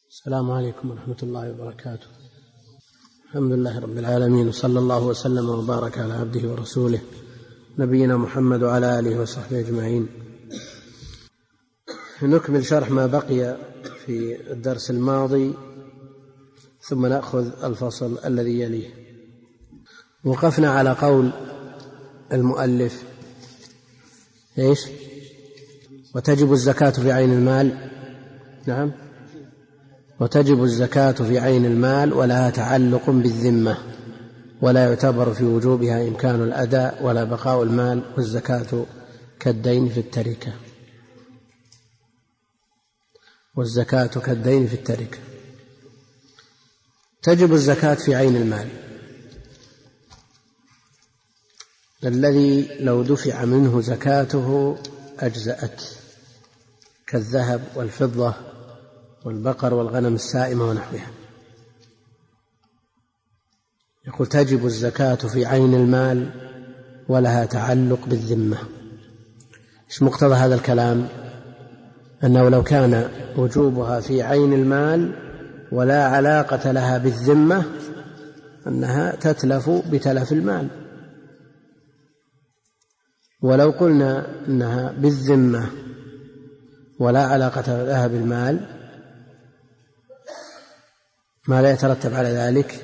السلام عليكم ورحمة الله وبركاته. الحمد لله رب العالمين، وصلى الله وسلم وبارك على عبده ورسوله نبينا محمد وعلى آله وصحبه أجمعين. نكمل شرح ما بقي في الدرس الماضي ثم نأخذ الفصل الذي يليه. وقفنا على قول المؤلف إيش؟ وتجب الزكاة في عين المال. نعم، وتجب الزكاة في عين المال ولها تعلق بالذمة، ولا يعتبر في وجوبها إمكان الأداء ولا بقاء المال، والزكاة كالدين في التركة. والزكاة كالدين في التركة. تجب الزكاة في عين المال الذي لو دفع منه زكاته أجزأت، كالذهب والفضة والبقر والغنم السائمة ونحوها. يقول تجب الزكاة في عين المال ولها تعلق بالذمة. إيش مقتضى هذا الكلام؟ أنه لو كان وجوبها في عين المال ولا علاقة لها بالذمة أنها تتلف بتلف المال، ولو قلنا أنها بالذمة ولا علاقة لها بالمال ما لا يترتب على ذلك؟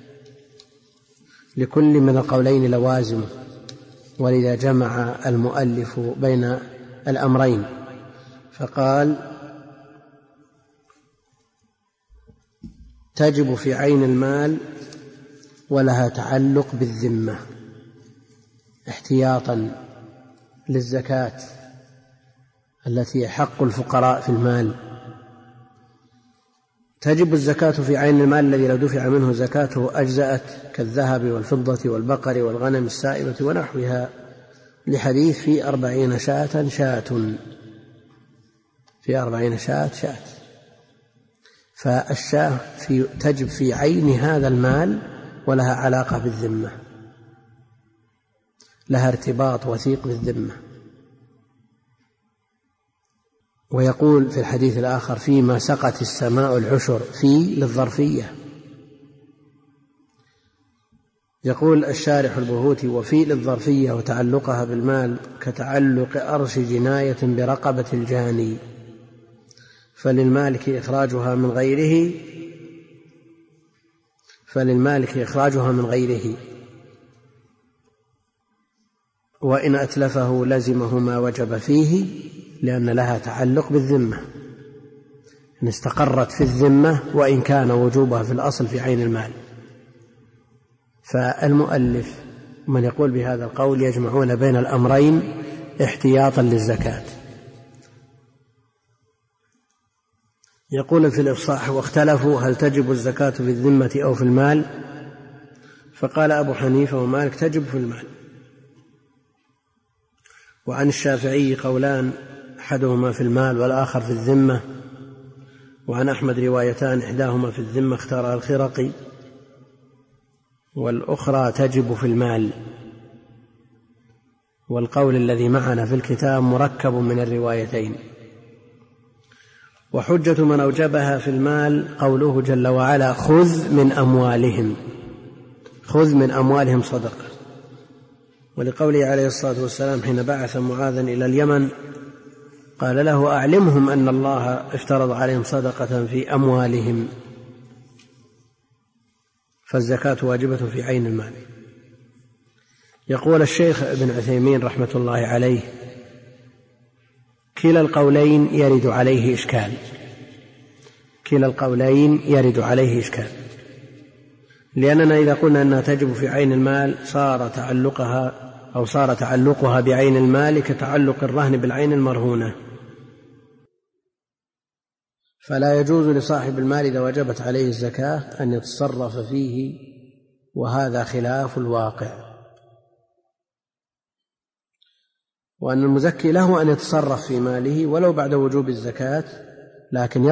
لكل من القولين لوازم، ولذا جمع المؤلف بين الأمرين فقال تجب في عين المال ولها تعلق بالذمة احتياطا للزكاة التي حق الفقراء في المال. تجب الزكاة في عين المال الذي لو دفع منه زكاته أجزأت، كالذهب والفضة والبقر والغنم السائمة ونحوها، لحديث في 40 شاة شاة، في 40 شاة شاة. فالشاة تجب في عين هذا المال ولها علاقة بالذمة، لها ارتباط وثيق بالذمة. ويقول في الحديث الآخر فيما سقت السماء العشر، في للظرفية. يقول الشارح البهوتي وفي للظرفية وتعلقها بالمال كتعلق أرش جناية برقبة الجاني، فللمالك إخراجها من غيره وإن أتلفه لزمه ما وجب فيه، لأن لها تعلق بالذمة، إن استقرت في الذمة وإن كان وجوبها في الأصل في عين المال. فالمؤلف من يقول بهذا القول يجمعون بين الأمرين احتياطا للزكاة. يقول في الإفصاح واختلفوا هل تجب الزكاة في الذمة أو في المال، فقال أبو حنيفة ومالك تجب في المال. وعن الشافعي قولان، أحدهما في المال والآخر في الذمة. وعن أحمد روايتان، إحداهما في الذمة اختارها الخرقي، والأخرى تجب في المال. والقول الذي معنا في الكتاب مركب من الروايتين. وحجة من أوجبها في المال قوله جل وعلا خذ من أموالهم صدقة، ولقوله عليه الصلاة والسلام حين بعث معاذا إلى اليمن قال له أعلمهم أن الله افترض عليهم صدقة في أموالهم، فالزكاة واجبة في عين المال. يقول الشيخ ابن عثيمين رحمة الله عليه كلا القولين يرد عليه إشكال، لأننا إذا قلنا أنها تجب في عين المال صار تعلقها بعين المال كتعلق الرهن بالعين المرهونة، فلا يجوز لصاحب المال إذا وجبت عليه الزكاة أن يتصرف فيه، وهذا خلاف الواقع. وأن المزكي له أن يتصرف في ماله ولو بعد وجوب الزكاة، لكن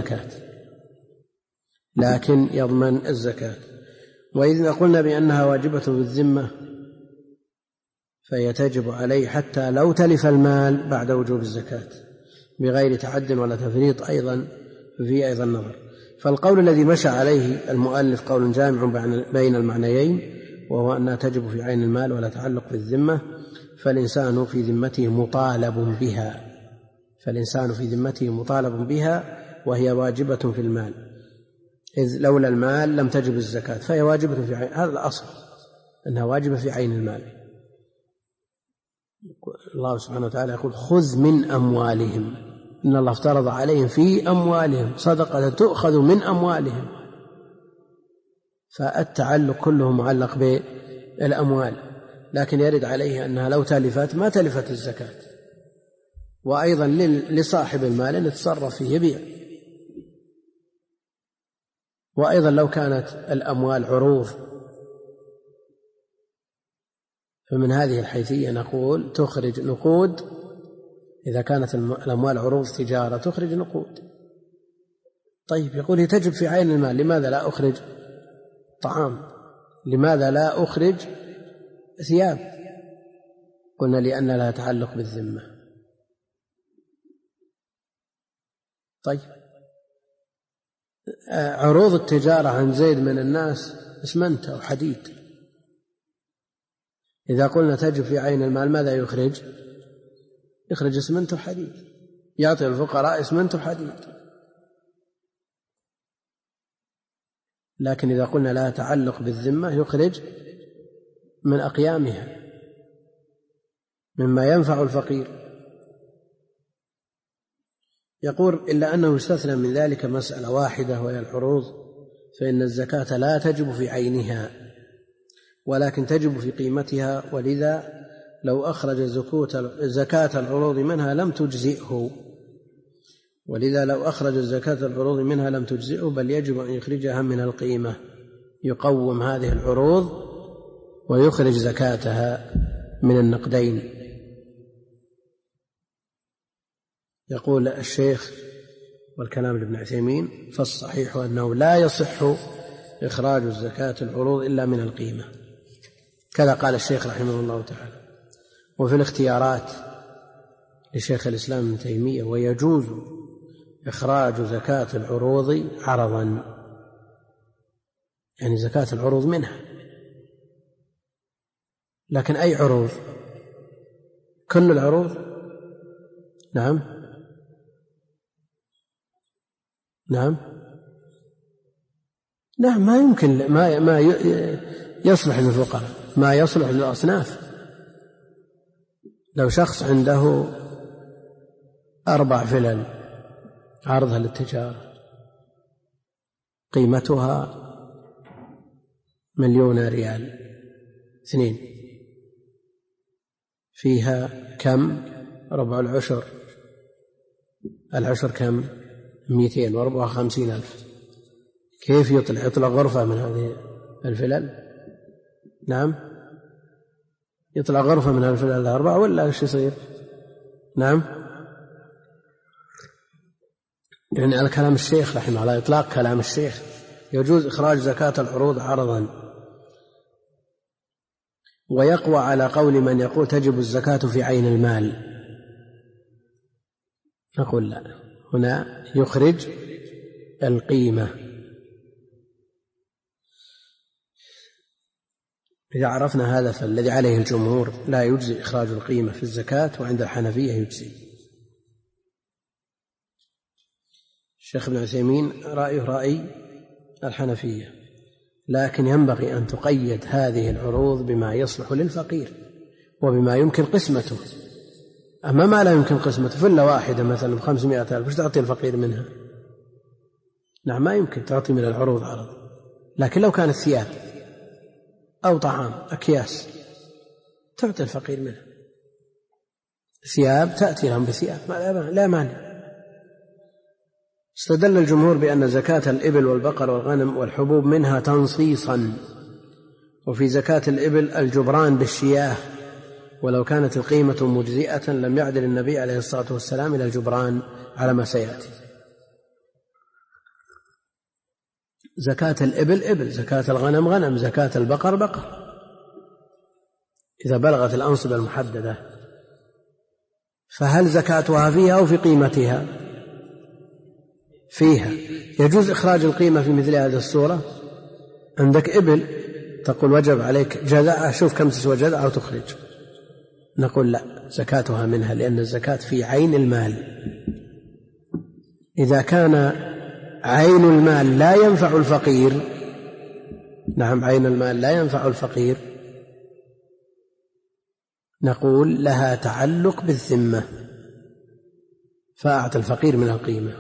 يضمن الزكاة. وإذا قلنا بأنها واجبة بالذمة فهي تجب عليه حتى لو تلف المال بعد وجوب الزكاة بغير تعد ولا تفريط أيضا، فيه أيضا نظر. فالقول الذي مشى عليه المؤلف قول جامع بين المعنيين، وهو أنها تجب في عين المال ولا تعلق بالذمة. فالإنسان في ذمته مطالب بها وهي واجبة في المال، إذ لولا المال لم تجب الزكاة، فهي واجبة في عين. هذا الأصل أنها واجبة في عين المال. الله سبحانه وتعالى يقول خذ من أموالهم، إن الله افترض عليهم في أموالهم صدقة تؤخذ من أموالهم، فالتعلق كله معلق بالأموال، لكن يرد عليه أنها لو تلفت ما تلفت الزكاة. وأيضا لصاحب المال أن يتصرف فيه يبيع. وأيضا لو كانت الأموال عروض، فمن هذه الحيثية نقول تخرج نقود. إذا كانت الأموال عروض تجارة تخرج نقود. طيب يقول هي تجب في عين المال، لماذا لا أخرج طعام؟ لماذا لا أخرج ثياب؟ قلنا لأن لها تعلق بالذمة. طيب عروض التجارة عن زيد من الناس اسمنت أو حديد، إذا قلنا تجب في عين المال ماذا يخرج؟ يخرج اسمنت وحديد، يعطي الفقراء اسمنت وحديد. لكن إذا قلنا لا تعلق بالذمة يخرج من أقيامها مما ينفع الفقير. يقول إلا أنه يستثنى من ذلك مسألة واحدة وهي العروض، فإن الزكاة لا تجب في عينها ولكن تجب في قيمتها، ولذا لو أخرج زكاة العروض منها لم تجزئه، بل يجب أن يخرجها من القيمة، يقوم هذه العروض ويخرج زكاتها من النقدين. يقول الشيخ والكلام لابن عثيمين فالصحيح أنه لا يصح إخراج الزكاة العروض إلا من القيمة، كذا قال الشيخ رحمه الله تعالى. وفي الاختيارات لشيخ الإسلام ابن تيمية ويجوز إخراج زكاة العروض عرضا، يعني زكاة العروض منها. لكن أي عروض؟ كل العروض؟ نعم ما يمكن، ما يصلح للفقراء، ما يصلح للأصناف. لو شخص عنده 4 فلل عرضها للتجارة قيمتها 1,000,000 ريال، 2 فيها كم؟ ربع العشر. العشر كم؟ 254,000. كيف يطلع غرفة من هذه الفلل؟ نعم يطلع غرفة من الفلل 4 ولا ايش يصير؟ نعم يعني على كلام الشيخ رحمه الله، إطلاق كلام الشيخ، يجوز إخراج زكاة العروض عرضا. ويقوى على قول من يقول تجب الزكاة في عين المال. نقول لا، هنا يخرج القيمة. إذا عرفنا هذا فالذي عليه الجمهور لا يجزي إخراج القيمة في الزكاة، وعند الحنفية يجزي. الشيخ ابن عثيمين رأيه رأي الحنفية، لكن ينبغي أن تقيد هذه العروض بما يصلح للفقير وبما يمكن قسمته. أما ما لا يمكن قسمته، فلة واحدة مثلا ب500,000 وش تعطي الفقير منها؟ نعم ما يمكن تعطي من العروض عرض. لكن لو كانت ثياب أو طعام أكياس تعطي الفقير منها. ثياب تأتي لهم بثياب لا مانع. استدل الجمهور بأن زكاة الإبل والبقر والغنم والحبوب منها تنصيصا، وفي زكاة الإبل الجبران بالشياه، ولو كانت القيمة مجزئة لم يعدل النبي عليه الصلاة والسلام إلى الجبران على ما سيأتي. زكاة الإبل إبل، زكاة الغنم غنم، زكاة البقر بقر إذا بلغت الأنصبة المحددة. فهل زكاتها فيها أو في قيمتها؟ فيها. يجوز إخراج القيمة في مثل هذه الصورة. عندك إبل تقول وجب عليك جذعها، شوف كم تسوى جذعها وتخرج. نقول لا، زكاتها منها، لأن الزكاة في عين المال. إذا كان عين المال لا ينفع الفقير، نعم عين المال لا ينفع الفقير، نقول لها تعلق بالذمة فأعطى الفقير من القيمة.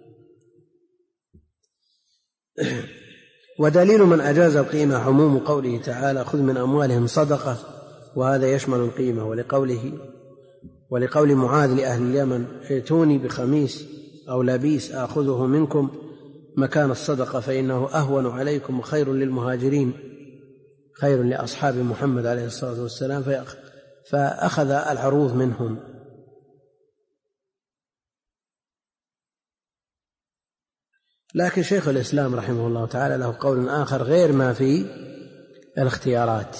ودليل من أجاز القيمة عموم قوله تعالى خذ من أموالهم صدقة، وهذا يشمل القيمة. ولقول معاذ لأهل اليمن ائتوني بخميس أو لبيس آخذه منكم مكان الصدقة فإنه أهون عليكم وخير للمهاجرين، خير لأصحاب محمد عليه الصلاة والسلام، فأخذ العروض منهم. لكن شيخ الإسلام رحمه الله تعالى له قول آخر غير ما في الاختيارات.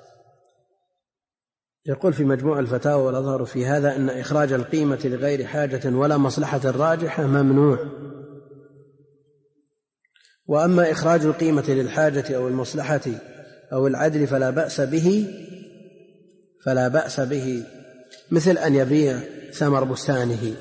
يقول في مجموع الفتاوى والأظهر في هذا أن إخراج القيمة لغير حاجة ولا مصلحة راجحة ممنوع، وأما إخراج القيمة للحاجة أو المصلحة أو العدل فلا بأس به مثل أن يبيع ثمر بستانه،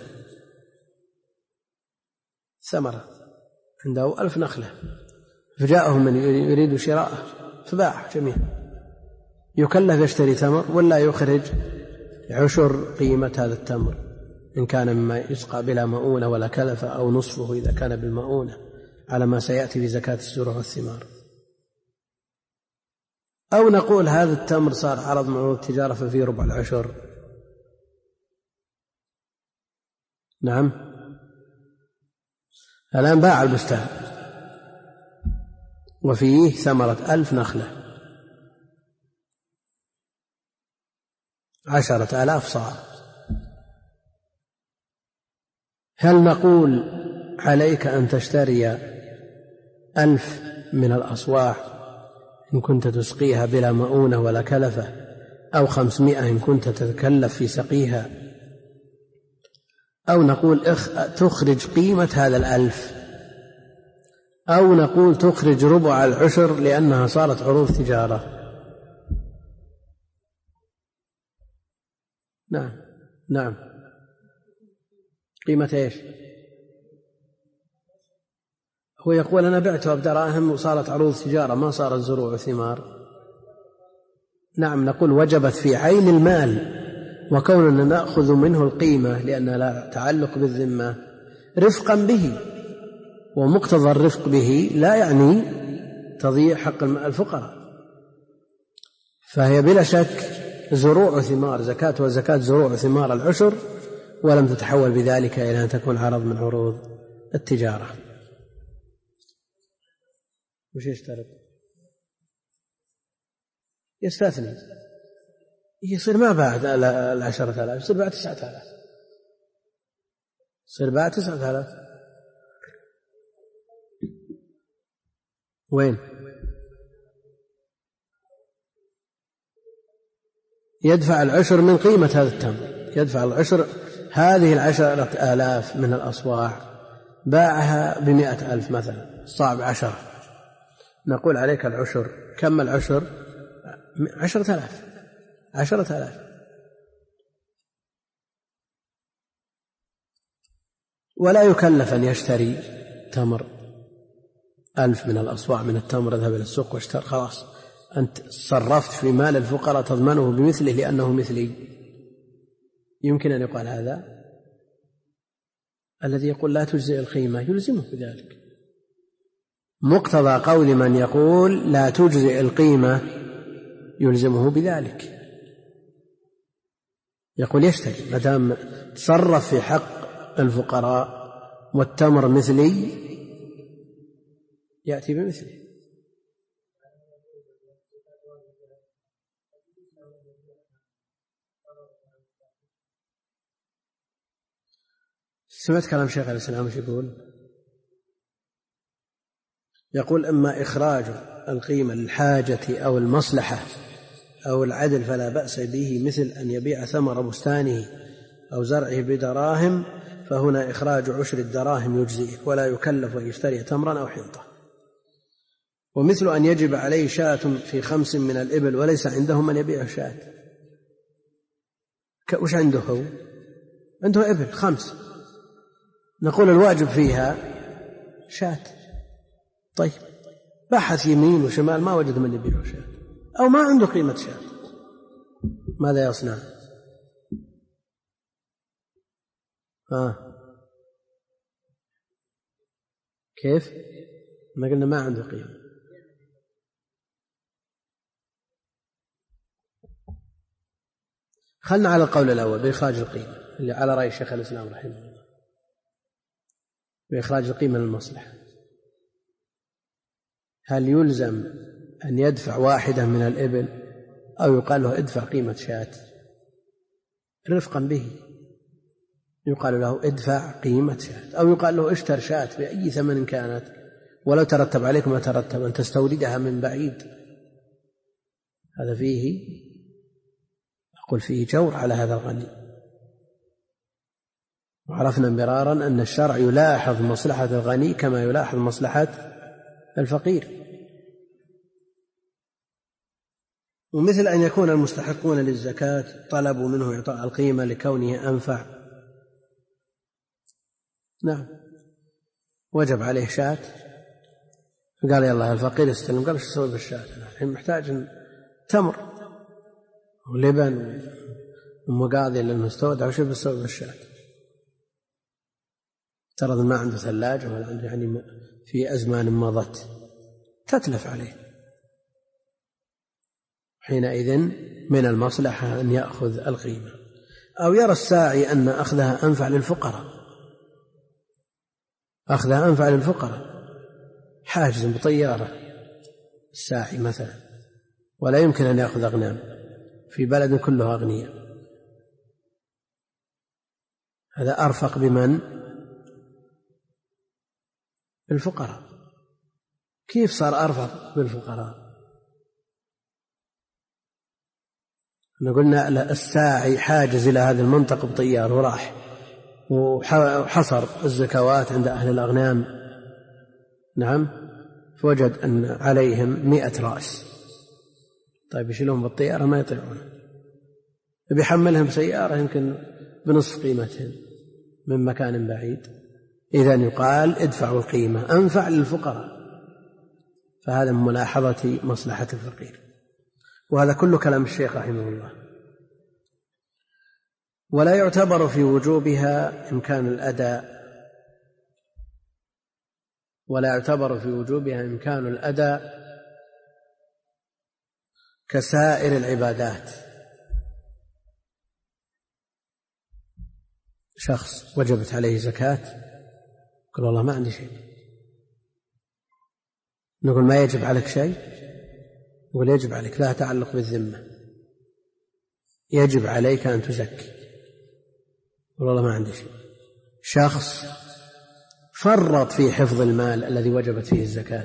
ثمرة عنده 1000 نخلة فجاءه من يريد شراءه فباع جميعا، يكلف يشتري تمر ولا يخرج عشر قيمة هذا التمر إن كان مما يسقى بلا مؤونة ولا كلفة، أو نصفه إذا كان بالمؤونة على ما سيأتي في زكاة الزروع والثمار. أو نقول هذا التمر صار عرض من عروض التجارة ففيه ربع العشر. نعم، الآن باع البستان وفيه ثمرة 1000 نخلة 10,000 صاع، هل نقول عليك أن تشتري 1000 من الأصواع إن كنت تسقيها بلا مؤونة ولا كلفة، أو 500 إن كنت تتكلف في سقيها، أو نقول تخرج قيمة هذا 1000، أو نقول تخرج ربع العشر لأنها صارت عروض تجارة. نعم قيمة إيش؟ هو يقول أنا بعتها بدراهم وصارت عروض تجارة ما صارت زروع وثمار. نعم، نقول وجبت في عين المال، وكوننا نأخذ منه القيمة لأن لا تعلق بالذمة رفقا به، ومقتضى الرفق به لا يعني تضييع حق الفقراء، فهي بلا شك زروع وثمار، زكاة وزكاة زروع وثمار العشر، ولم تتحول بذلك إلى أن تكون عرض من عروض التجارة. وش يشترط؟ يستثني، يصير ما بعد 10,000، يصير بعد 9,000، يصير بعد 9,000. وين؟ يدفع العشر من قيمة هذا التمر، يدفع العشر. هذه 10,000 من الأصواع باعها 100,000 مثلا، صاع ب10، نقول عليك العشر. كم العشر؟ 10,000. ولا يكلف أن يشتري تمر 1000 من الأصواع من التمر، اذهب إلى السوق واشتر، خلاص أنت صرفت في مال الفقراء تضمنه بمثله لأنه مثلي. يمكن أن يقال هذا الذي يقول لا تجزئ القيمة يلزمه بذلك. مقتضى قول من يقول لا تجزئ القيمة يلزمه بذلك، يقول يشتري ما دام تصرف في حق الفقراء والتمر مثلي يأتي بمثله. سمعت كلام شيخ الإسلام وش يقول أما إخراج القيمة للحاجة أو المصلحة أو العدل فلا بأس به، مثل أن يبيع ثمر بستانه أو زرعه بدراهم فهنا إخراج 10 الدراهم يجزئه ولا يكلف أن يشتري تمرا أو حنطة. ومثل أن يجب عليه شاة في 5 من الإبل وليس عنده من يبيع شاة. وش عنده هو؟ عنده إبل 5، نقول الواجب فيها شاة. طيب بحث يمين وشمال ما وجد من يبيع شاة، أو ما عنده قيمة شاة، ماذا يصنع؟ كيف؟ ما قلنا ما عنده قيمة. خلنا على القول الأول بإخراج القيمة اللي على رأي الشيخ الإسلام رحمه الله، بإخراج القيمة للمصلحة. هل يلزم أن يدفع واحدة من الإبل أو يقال له ادفع قيمة شاة رفقا به؟ يقال له ادفع قيمة شاة، أو يقال له اشتر شاة بأي ثمن كانت ولو ترتب عليك ما ترتب أن تستوردها من بعيد. هذا فيه، أقول فيه جور على هذا الغني. وعرفنا مرارا أن الشرع يلاحظ مصلحة الغني كما يلاحظ مصلحة الفقير. ومثل أن يكون المستحقون للزكاة طلبوا منه إعطاء القيمة لكونه أنفع. نعم، وجب عليه شاة، قال يلا الفقير يستلم، قال شو أسوي بالشاة؟ الحين محتاج تمر ولبن ومقاضي للمستودع، وشو بسوي بالشاة؟ ترى ما عنده ثلاجة ولا عنده، يعني في أزمان مضت تتلف عليه. حينئذ من المصلحة أن يأخذ القيمة. أو يرى الساعي أن أخذها أنفع للفقراء، أخذها أنفع للفقراء، حاجز بطيارة الساعي مثلا ولا يمكن أن يأخذ أغنام في بلد كله أغنياء، هذا أرفق بمن؟ بالفقراء. كيف صار أرفق بالفقراء؟ قلنا الساعي حاجز إلى هذه المنطقة بطيار وراح وحصر الزكوات عند أهل الأغنام، نعم، فوجد أن عليهم 100 رأس. طيب يشيلهم بالطيارة ما يطيعون، بيحملهم سيارة يمكن بنصف قيمتهم من مكان بعيد. إذن يقال ادفعوا القيمة، أنفع للفقراء. فهذا من ملاحظة مصلحة الفقير. وهذا كل كلام الشيخ رحمه الله. ولا يعتبر في وجوبها إمكان الأداء، ولا يعتبر في وجوبها إمكان الأداء كسائر العبادات. شخص وجبت عليه زكاة قال والله ما عندي شيء، نقول ما يجب عليك شيء؟ يقول يجب عليك، لا تعلق بالذمة، يجب عليك أن تزكي. يقول والله ما عندي شيء. شخص فرط في حفظ المال الذي وجبت فيه الزكاة،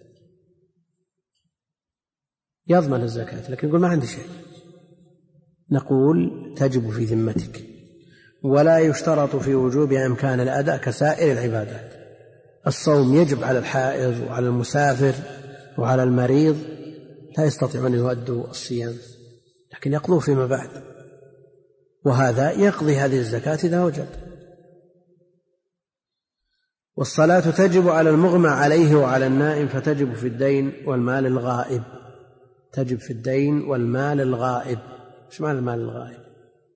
يضمن الزكاة لكن يقول ما عندي شيء، نقول تجب في ذمتك. ولا يشترط في وجوبها إمكان الأداء كسائر العبادات. الصوم يجب على الحائض وعلى المسافر وعلى المريض، لا يستطيعون أن يؤدوا الصيام لكن يقضوا فيما بعد، وهذا يقضي هذه الزكاة إذا وجب. والصلاة تجب على المغمى عليه وعلى النائم، فتجب في الدين والمال الغائب. تجب في الدين والمال الغائب. ايش معنى المال الغائب؟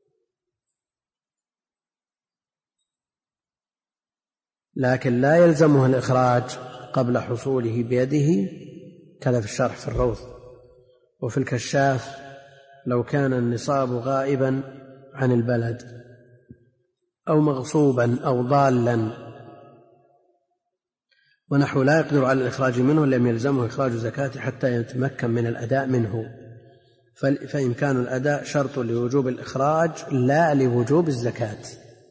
لكن لا يلزمه الإخراج قبل حصوله بيده، كذا في الشرح في الروض وفي الكشاف. لو كان النصاب غائبا عن البلد أو مغصوبا أو ضالا ونحو لا يقدر على الإخراج منه، لم يلزمه إخراج زكاة حتى يتمكن من الأداء منه. فإمكان الأداء شرط لوجوب الإخراج لا لوجوب الزكاة.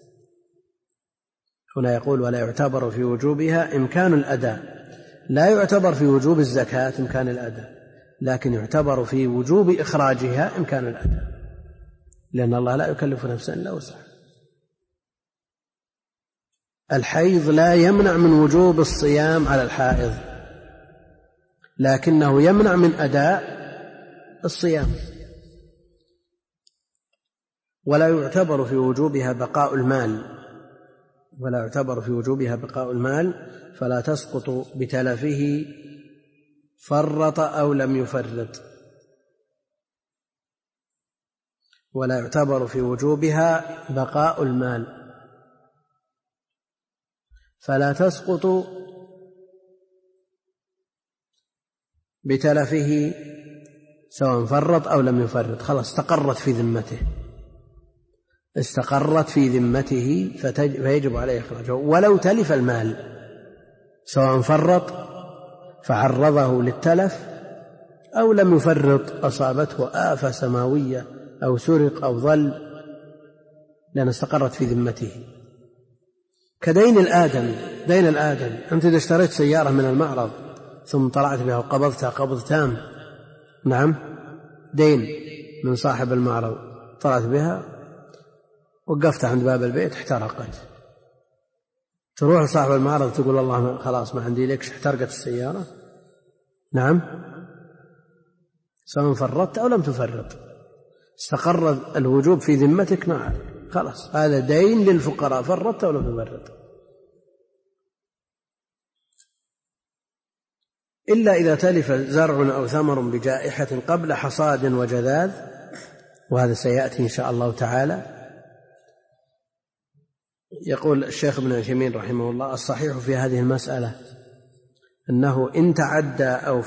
هنا يقول ولا يعتبر في وجوبها إمكان الأداء، لا يعتبر في وجوب الزكاة إمكان الأداء، لكن يعتبر في وجوب إخراجها إمكان الأداء، لأن الله لا يكلف نفسا إلا وسعها. الحيض لا يمنع من وجوب الصيام على الحائض، لكنه يمنع من أداء الصيام، ولا يعتبر في وجوبها بقاء المال، فلا تسقط بتلفه فرط أو لم يفرط، ولا يعتبر في وجوبها بقاء المال، فلا تسقط بتلفه سواء فرط أو لم يفرط، خلاص استقرت في ذمته فيجب عليه إخراجه. ولو تلف المال سواء فرط فعرضه للتلف أو لم يفرط أصابته آفة سماوية أو سرق أو ضل، لأن استقرت في ذمته. كدين الآدم، دين الآدم، أنت إذا اشتريت سيارة من المعرض ثم طلعت بها وقبضتها قبض تام، نعم، دين من صاحب المعرض، طلعت بها وقفتها عند باب البيت احترقت، تروح لصاحب المعرض تقول الله خلاص ما عندي لك، احترقت السيارة، نعم، سواء فرطت أو لم تفرط استقر الوجوب في ذمتك، نعم، خلاص هذا دين للفقراء فرطت أو لم تفرط. إلا إذا تلف زرع أو ثمر بجائحة قبل حصاد وجذاذ، وهذا سيأتي إن شاء الله تعالى. يقول الشيخ ابن عثيمين رحمه الله: الصحيح في هذه المسألة أنه إن تعدى أو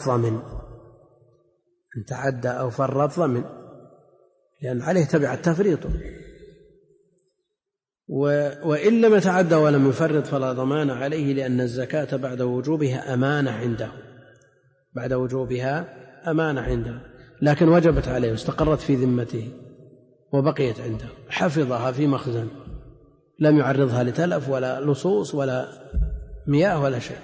فرط ضمن، لأن عليه تبع التفريط، وإن لم يتعدى ولم يفرط فلا ضمان عليه، لأن الزكاة بعد وجوبها أمانة عنده، لكن وجبت عليه واستقرت في ذمته وبقيت عنده، حفظها في مخزن، لم يعرضها لتلف ولا لصوص ولا مياه ولا شيء،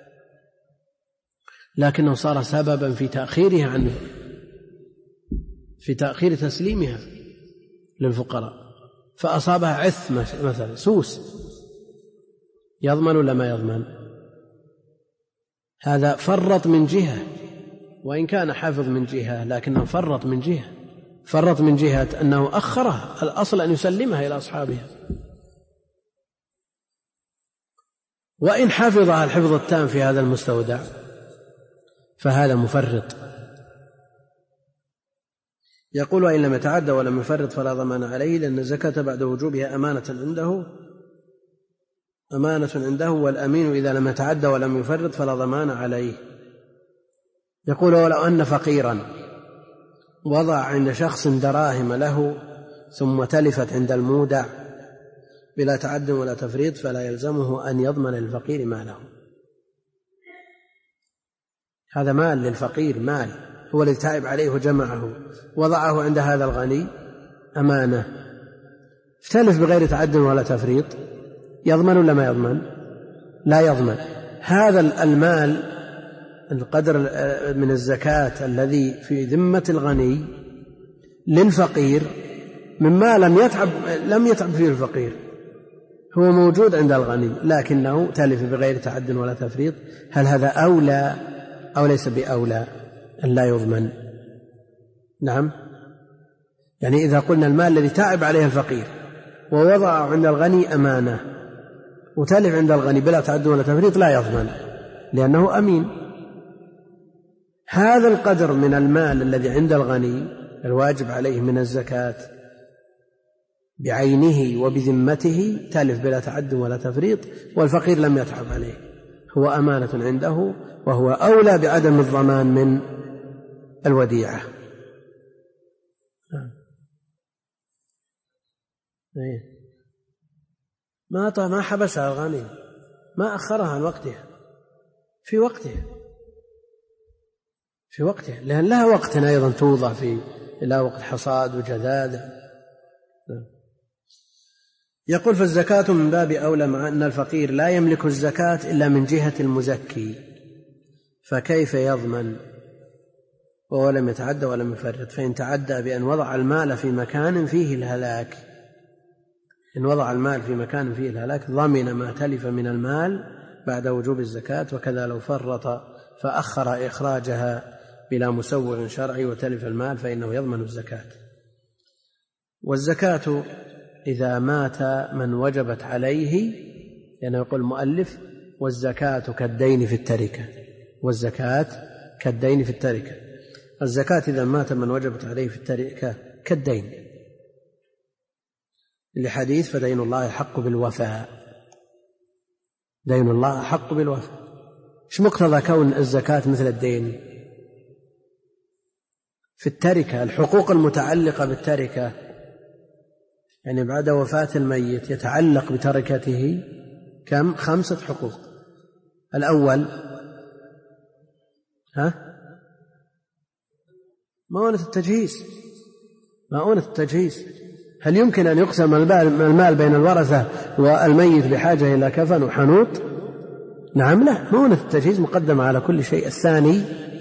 لكنه صار سببا في تأخيرها عنه، في تأخير تسليمها للفقراء، فأصابها عث مثلا سوس، يضمن ولا ما يضمن؟ هذا فرط من جهة، وإن كان حافظ من جهة لكنه فرط من جهة أنه أخرها، الأصل أن يسلمها إلى أصحابها، وإن حفظها الحفظ التام في هذا المستودع فهذا مفرط. يقول: وإن لم يتعدى ولم يفرط فلا ضمان عليه، لأن الزكاة بعد وجوبها أمانة عنده، والأمين إذا لم يتعدى ولم يفرط فلا ضمان عليه. يقول: ولو أن فقيرا وضع عند شخص دراهم له ثم تلفت عند المودع بلا تعد ولا تفريط، فلا يلزمه أن يضمن للفقير ماله. هذا مال للفقير، مال هو الذي تعب عليه وجمعه، وضعه عند هذا الغني أمانة، اختلف بغير تعد ولا تفريط، يضمن ولا ما يضمن؟ لا يضمن. هذا المال القدر من الزكاة الذي في ذمة الغني للفقير مما لم يتعب فيه الفقير، هو موجود عند الغني لكنه تلف بغير تعد ولا تفريط، هل هذا أولى أو ليس بأولى أن لا يضمن؟ نعم، يعني إذا قلنا المال الذي تعب عليه الفقير ووضع عند الغني أمانة وتلف عند الغني بلا تعد ولا تفريط، لا يضمن لأنه أمين. هذا القدر من المال الذي عند الغني الواجب عليه من الزكاة بعينه وبذمته تلف بلا تعد ولا تفريط، والفقير لم يتعب عليه، هو أمانة عنده، وهو أولى بعدم الضمان من الوديعة. ما حبسها الغني، ما أخرها عن وقتها، في وقتها لأن لها وقت أيضا توضع إلى وقت حصاد وجذاذ. يقول: فالزكاة من باب أولى، مع أن الفقير لا يملك الزكاة إلا من جهة المزكي، فكيف يضمن وهو لم يتعدى ولم يفرط؟ فإن تعدى بأن وضع المال في مكان فيه الهلاك إن وضع المال في مكان فيه الهلاك ضمن ما تلف من المال بعد وجوب الزكاة، وكذا لو فرط فأخر إخراجها بلا مسوغ شرعي وتلف المال فإنه يضمن الزكاة. والزكاة إذا مات من وجبت عليه، لأنه يقول المؤلف والزكاة كالدين في التركة، والزكاة كالدين في التركة. الزكاة إذا مات من وجبت عليه في التركة كالدين، لحديث فدين الله أحق بالوفاء، دين الله أحق بالوفاء. إيش مقتضى كون الزكاة مثل الدين في التركة؟ الحقوق المتعلقة بالتركة، يعني بعد وفاة الميت يتعلق بتركته كم؟ 5 حقوق. الأول مؤونة التجهيز. مؤونة التجهيز، هل يمكن أن يقسم المال بين الورثة والميت بحاجة إلى كفن وحنوط؟ نعم، لا، مؤونة التجهيز مقدمة على كل شيء. الثاني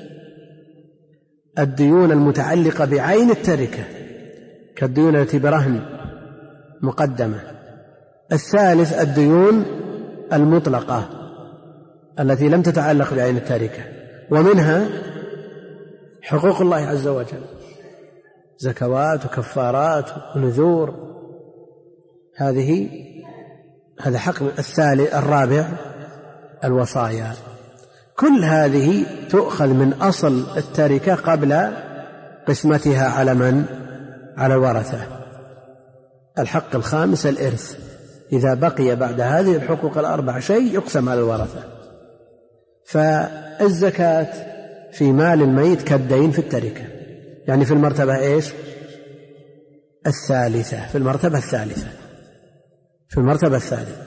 الديون المتعلقة بعين التركة كالديون التي برهن مقدمة. الثالث الديون المطلقة التي لم تتعلق بعين التركة، ومنها حقوق الله عز وجل، زكوات وكفارات ونذور، هذا حق. الرابع الوصايا. كل هذه تؤخذ من أصل التركة قبل قسمتها على من؟ على الورثة. الحق الخامس الإرث، إذا بقي بعد هذه الحقوق ال4 شيء يقسم على الورثة. فالزكاة في مال الميت كالدين في التركة، يعني في المرتبة إيش؟ الثالثة، في المرتبة الثالثة، في المرتبة الثالثة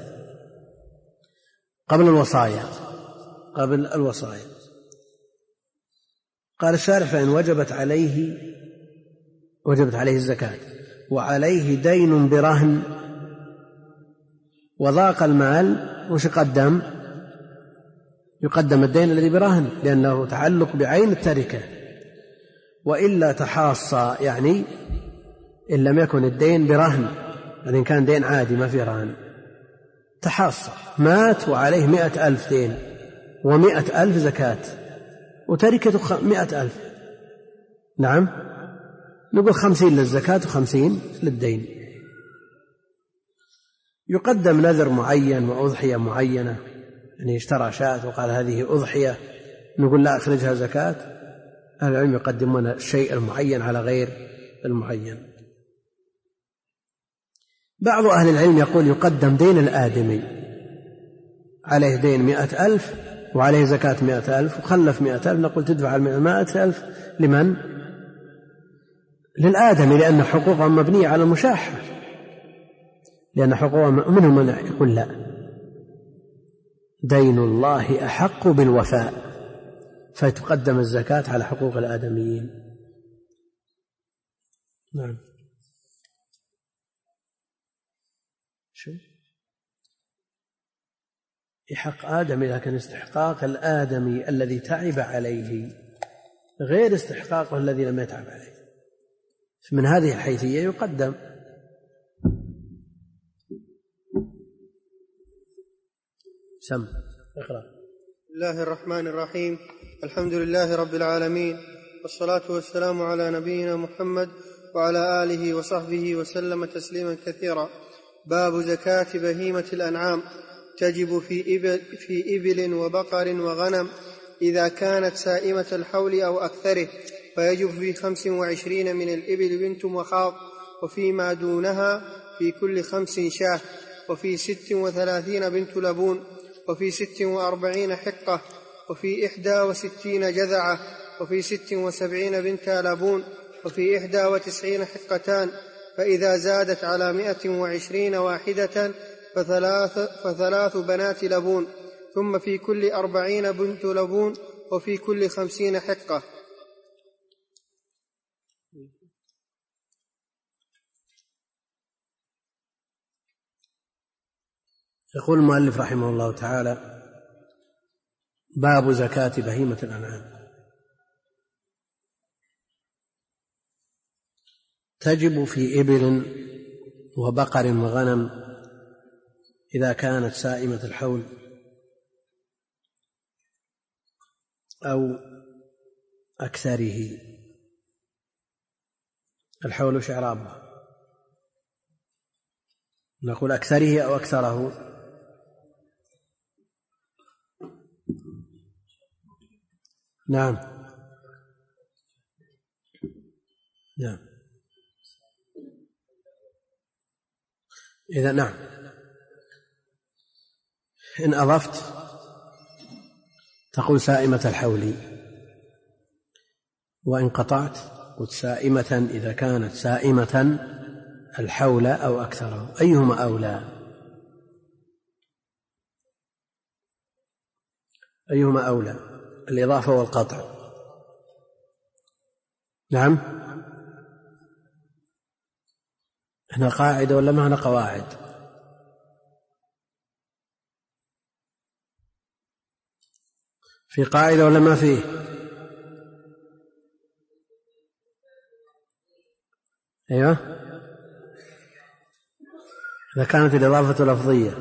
قبل الوصايا. قبل الوصايا قال الشارح فإن وجبت عليه الزكاة وعليه دين برهن وضاق المال، وش يقدم؟ يقدم الدين الذي برهن لأنه تعلق بعين التركة. وإلا تحاصى، يعني إن لم يكن الدين برهن، يعني إن كان دين عادي ما في رهن، تحاصى، مات وعليه 100,000 دين و100,000 زكاة وتركته 100,000، نعم، نقول 50 للزكاة و50 للدين. يقدم نذر معين وأضحية معينة، يعني اشترى شاة وقال هذه أضحية، نقول لا أخرجها زكاة. أهل العلم يقدمون الشيء المعين على غير المعين. بعض أهل العلم يقول يقدم دين الآدمي، عليه دين 100,000 وعليه زكاة 100,000 وخلف 100,000، نقول تدفع 100,000 لمن؟ للآدمي، لأن حقوقهم مبنية على المشاحة، لأن حقوقهم. منهم من يقول لا، دين الله أحق بالوفاء، فتقدم الزكاة على حقوق الآدميين. نعم. شو حق آدمي، لكن استحقاق الآدمي الذي تعب عليه غير استحقاقه الذي لم يتعب عليه. من هذه الحيثية يقدم. سم اقرأ. بسم الله الرحمن الرحيم. الحمد لله رب العالمين، والصلاة والسلام على نبينا محمد وعلى آله وصحبه وسلم تسليما كثيرا. باب زكاة بهيمة الأنعام. تجب في إبل وبقر وغنم إذا كانت سائمة الحول أو أكثره، فيجب في 25 من الإبل بنت مخاض، وفيما دونها في كل 5 شاة، وفي 36 بنت لبون، وفي 46 حقة، وفي 61 جذعة، وفي 76 بنت لبون، وفي 91 حقتان. فإذا زادت على 120 واحدة فثلاث بنات لبون، ثم في كل 40 بنت لبون، وفي كل 50 حقة. يقول المؤلف رحمه الله تعالى: باب زكاة بهيمة الأنعام. تجب في إبل وبقر وغنم إذا كانت سائمة الحول أو أكثره. الحول شعراب، نقول أكثره أو أكثره. نعم نعم إذا نعم، إن أضفت تقول سائمة الحول، وإن قطعت قلت سائمة إذا كانت سائمة الحول أو أكثره. أيهما أولى؟ أيهما أولى، الإضافة والقطع؟ نعم، احنا قاعدة ولا معنا قواعد؟ في قاعدة ولا ما فيه؟ أيوة، إذا كانت الإضافة لفظية.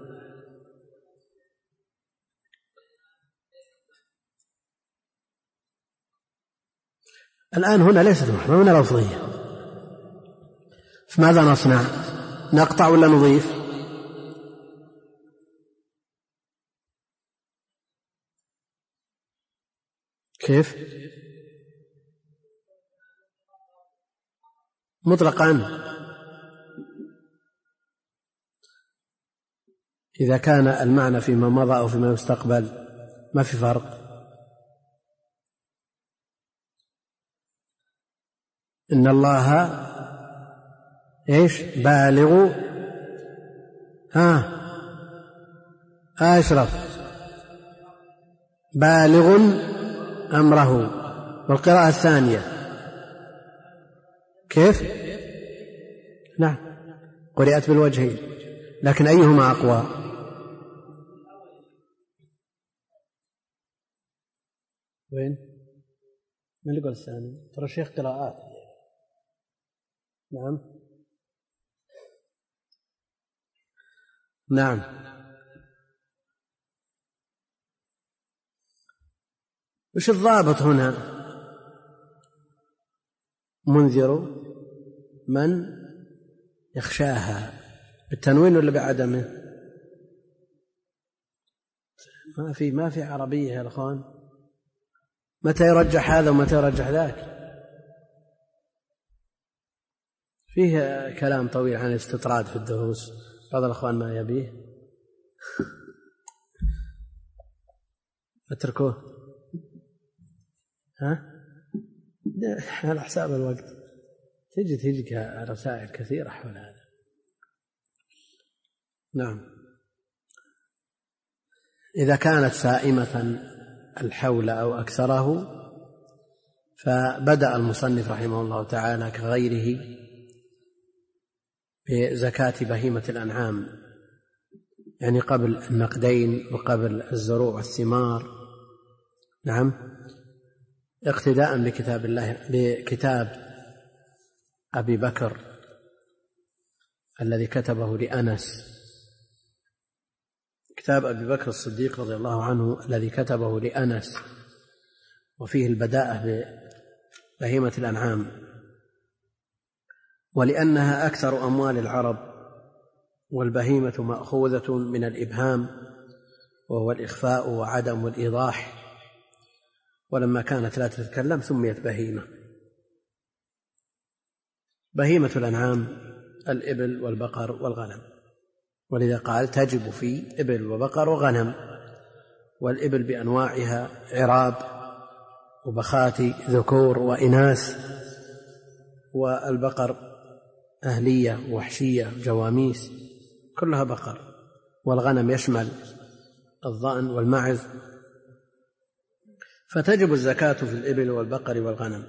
الآن هنا ليست محرمة، هنا لفظية، فماذا نصنع؟ نقطع ولا نضيف؟ كيف؟ مطلقا، إذا كان المعنى فيما مضى أو فيما يستقبل ما في فرق. إن الله إيش بالغ أشرف بالغ أمره، والقراءة الثانية كيف؟ نعم، قرأت بالوجهين، لكن أيهما أقوى؟ وين؟ من اللي قال الثاني؟ ترى شيخ قراءات. نعم نعم، وش الضابط هنا؟ منذر من يخشاها، بالتنوين ولا بعدمه؟ ما في عربية يا الأخوان، متى يرجح هذا ومتى يرجح ذاك؟ فيه كلام طويل عن الاستطراد في الدروس، بعض الأخوان ما يبيه اتركوه على حساب الوقت. تجيك رسائل كثيرة حول هذا. نعم، إذا كانت سائمة الحول أو أكثره، فبدأ المصنف رحمه الله تعالى كغيره بزكاة بهيمة الأنعام، يعني قبل النقدين وقبل الزروع والثمار. نعم، اقتداء بكتاب الله، بكتاب أبي بكر الذي كتبه لأنس، كتاب أبي بكر الصديق رضي الله عنه الذي كتبه لأنس، وفيه البداءة ببهيمة الأنعام، ولأنها أكثر أموال العرب، والبهيمة مأخوذة من الإبهام وهو الإخفاء وعدم الإيضاح، ولما كانت لا تتكلم سميت بهيمة. بهيمة الأنعام الإبل والبقر والغنم، ولذا قال تجب في إبل وبقر وغنم، والإبل بأنواعها عراب وبخاتي ذكور وإناث، والبقر أهلية وحشية جواميس كلها بقر، والغنم يشمل الضأن والمعز. فتجب الزكاة في الإبل والبقر والغنم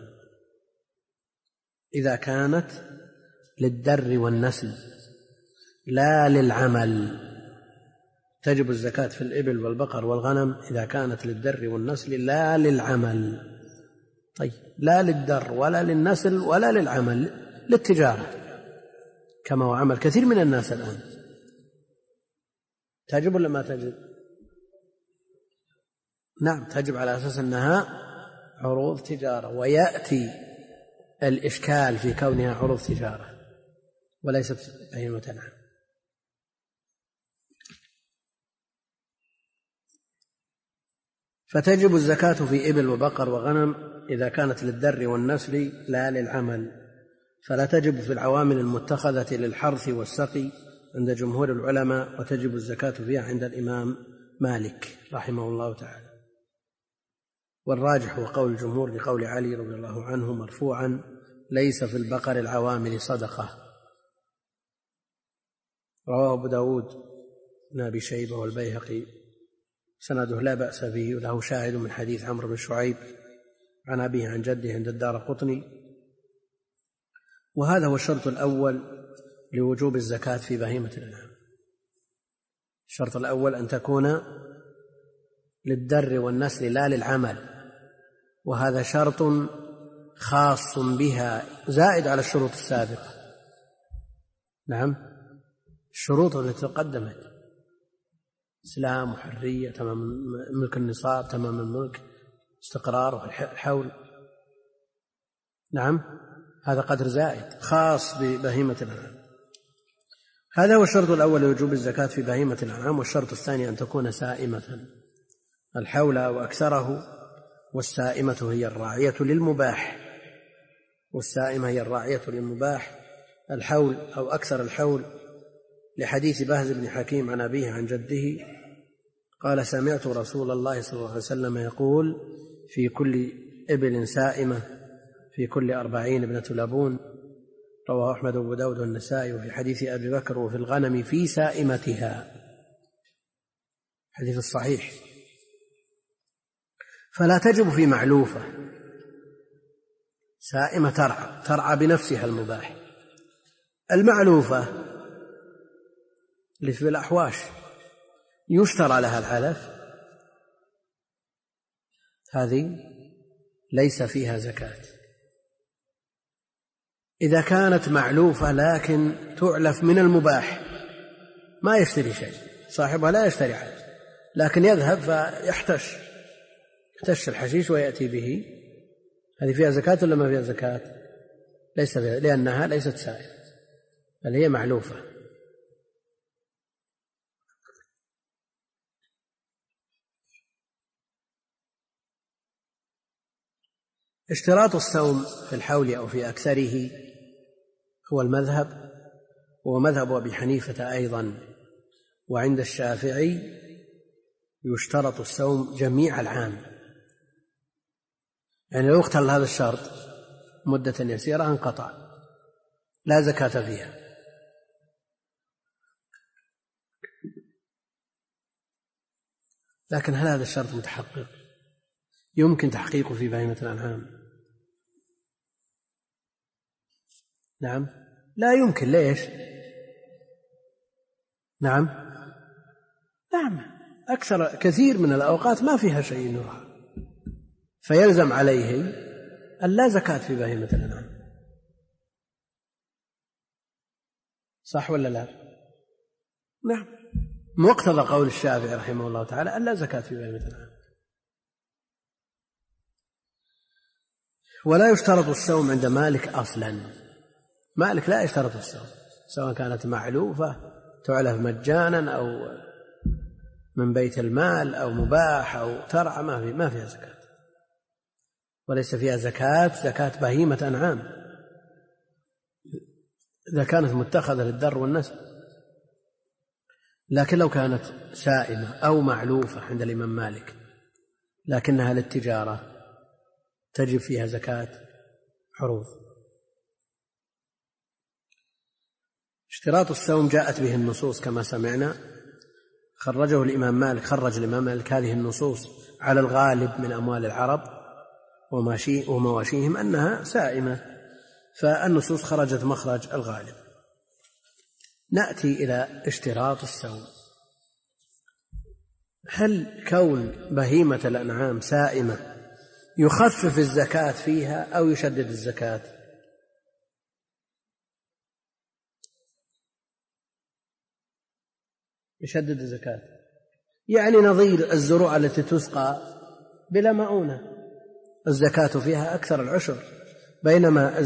إذا كانت للدر والنسل لا للعمل. تجب الزكاة في الإبل والبقر والغنم إذا كانت للدر والنسل لا للعمل. طيب، لا للدر ولا للنسل ولا للعمل، للتجارة، كما هو عمل كثير من الناس الآن. تجب ولا ما تجب؟ نعم تجب، على أساس أنها عروض تجارة، ويأتي الإشكال في كونها عروض تجارة وليست بهيمة أنعام. فتجب الزكاة في إبل وبقر وغنم إذا كانت للدر والنسل لا للعمل، فلا تجب في العوامل المتخذة للحرث والسقي عند جمهور العلماء، وتجب الزكاة فيها عند الإمام مالك رحمه الله تعالى. والراجح وقول الجمهور لقول علي رضي الله عنه مرفوعا: ليس في البقر العوامل صدقة. رواه أبو داود بن أبي شيبة والبيهقي، سنده لا بأس به، وله شاهد من حديث عمرو بن شعيب عن أبيه عن جده عند الدارقطني. وهذا هو الشرط الأول لوجوب الزكاة في بهيمة الأنعام. الشرط الأول أن تكون للدر والنسل لا للعمل، وهذا شرط خاص بها زائد على الشروط السابقة. نعم، الشروط التي تقدمت: إسلام وحرية، تمام ملك النصاب، تمام الملك، استقرار والحول. نعم، هذا قدر زائد خاص ببهيمة الأنعام. هذا هو الشرط الأول لوجوب الزكاة في بهيمة الأنعام. والشرط الثاني أن تكون سائمة الحول وأكثره، والسائمة هي الراعية للمباح، والسائمة هي الراعية للمباح الحول أو أكثر الحول، لحديث بهز بن حكيم عن أبيه عن جده قال: سمعت رسول الله صلى الله عليه وسلم يقول: في كل إبل سائمة، في كل 40 ابنة لبون. رواه أحمد وأبو داود والنسائي. وفي حديث أبي بكر: وفي الغنم في سائمتها، حديث الصحيح. فلا تجب في معلوفة سائمة ترعى بنفسها المباح. المعلوفة اللي في الأحواش يشترى لها العلف، هذه ليس فيها زكاة. إذا كانت معلوفة لكن تعلف من المباح، ما يشتري شيء، صاحبها لا يشتري علف، لكن يذهب فيحتش الحشيش ويأتي به، هذه فيها زكاة ولا ما فيها زكاة؟ ليس فيها، لأنها ليست سائلة بل هي معلوفة. اشتراط الصوم في الحول أو في أكثره هو المذهب، ومذهب أبي حنيفة أيضا. وعند الشافعي يشترط الصوم جميع العام، يعني لو اختل هذا الشرط مدة يسيرة انقطع، لا زكاة فيها. لكن هل هذا الشرط متحقق؟ يمكن تحقيقه في بهيمة الأنعام؟ نعم، لا يمكن. ليش؟ نعم، كثير من الأوقات ما فيها شيء يرى، فيلزم عليه أن لا زكاة في بهيمة الأنعام. صح ولا لا؟ نعم، مقتضى قول الشافعي رحمه الله تعالى أن لا زكاة في بهيمة الأنعام. ولا يشترط الصوم عند مالك أصلا. مالك لا يشترط الصوم، سواء كانت معلوفة تعلف مجانا أو من بيت المال أو مباح أو ترعى، ما فيها زكاة، وليس فيها زكاة بهيمة أنعام إذا كانت متخذة للدر والنسل. لكن لو كانت سائمة أو معلوفة عند الإمام مالك لكنها للتجارة تجب فيها زكاة حروض. اشتراط الصوم جاءت به النصوص كما سمعنا، خرج الإمام مالك هذه النصوص على الغالب من أموال العرب ومواشيهم أنها سائمة، فالنصوص خرجت مخرج الغالب. نأتي إلى اشتراط الصوم. هل كون بهيمة الأنعام سائمة يخفف الزكاة فيها أو يشدد الزكاة؟ يشدد الزكاة، يعني نظير الزروع التي تسقى بلا مؤونة الزكاة فيها أكثر العشر، بينما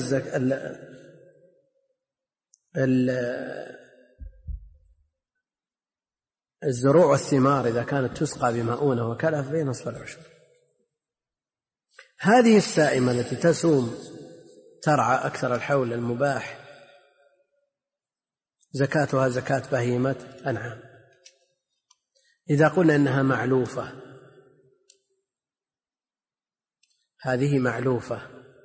الزروع والثمار إذا كانت تسقى بمؤونة وكلف فيه نصف العشر. هذه السائمة التي تسوم ترعى أكثر الحول المباح زكاتها زكاة بهيمة أنعام. إذا قلنا إنها معلوفة، هذه معلوفة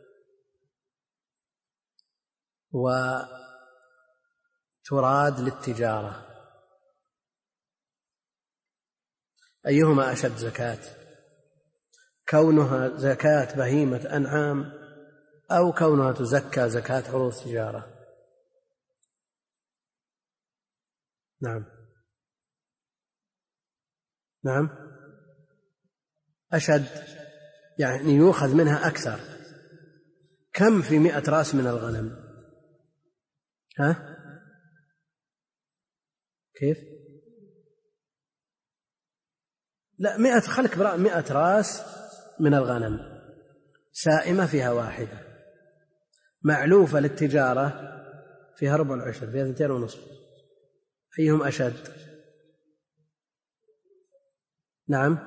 وتراد للتجارة، أيهما أشد زكاة؟ كونها زكاة بهيمة أنعام أو كونها تزكى زكاة عروض تجارة؟ نعم أشد، يعني يؤخذ منها أكثر. كم في 100 رأس من الغنم؟ كيف؟ لا 100، خلك 100 رأس من الغنم سائمة فيها واحدة، معلوفة للتجارة فيها ربع العشر، فيها 2.5. أيهم أشد؟ نعم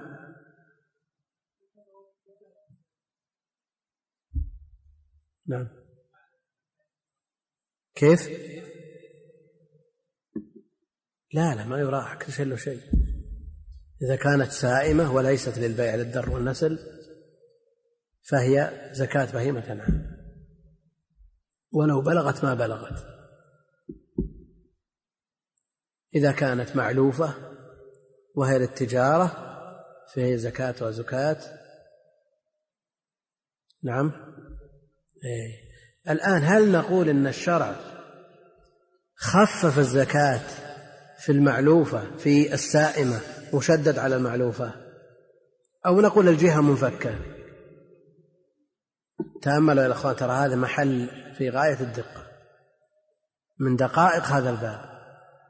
كيف؟ لا ما يراح كل له شيء. إذا كانت سائمة وليست للبيع للدر والنسل فهي زكاة بهيمة أنعام ولو بلغت ما بلغت. إذا كانت معلوفة وهي للتجارة فهي زكاة وزكاة. نعم. الآن هل نقول إن الشرع خفف الزكاة في المعلوفة في السائمة وشدد على المعلوفة، أو نقول الجهة منفكة؟ تأملوا يا أخوان، ترى هذا محل في غاية الدقة من دقائق هذا الباب.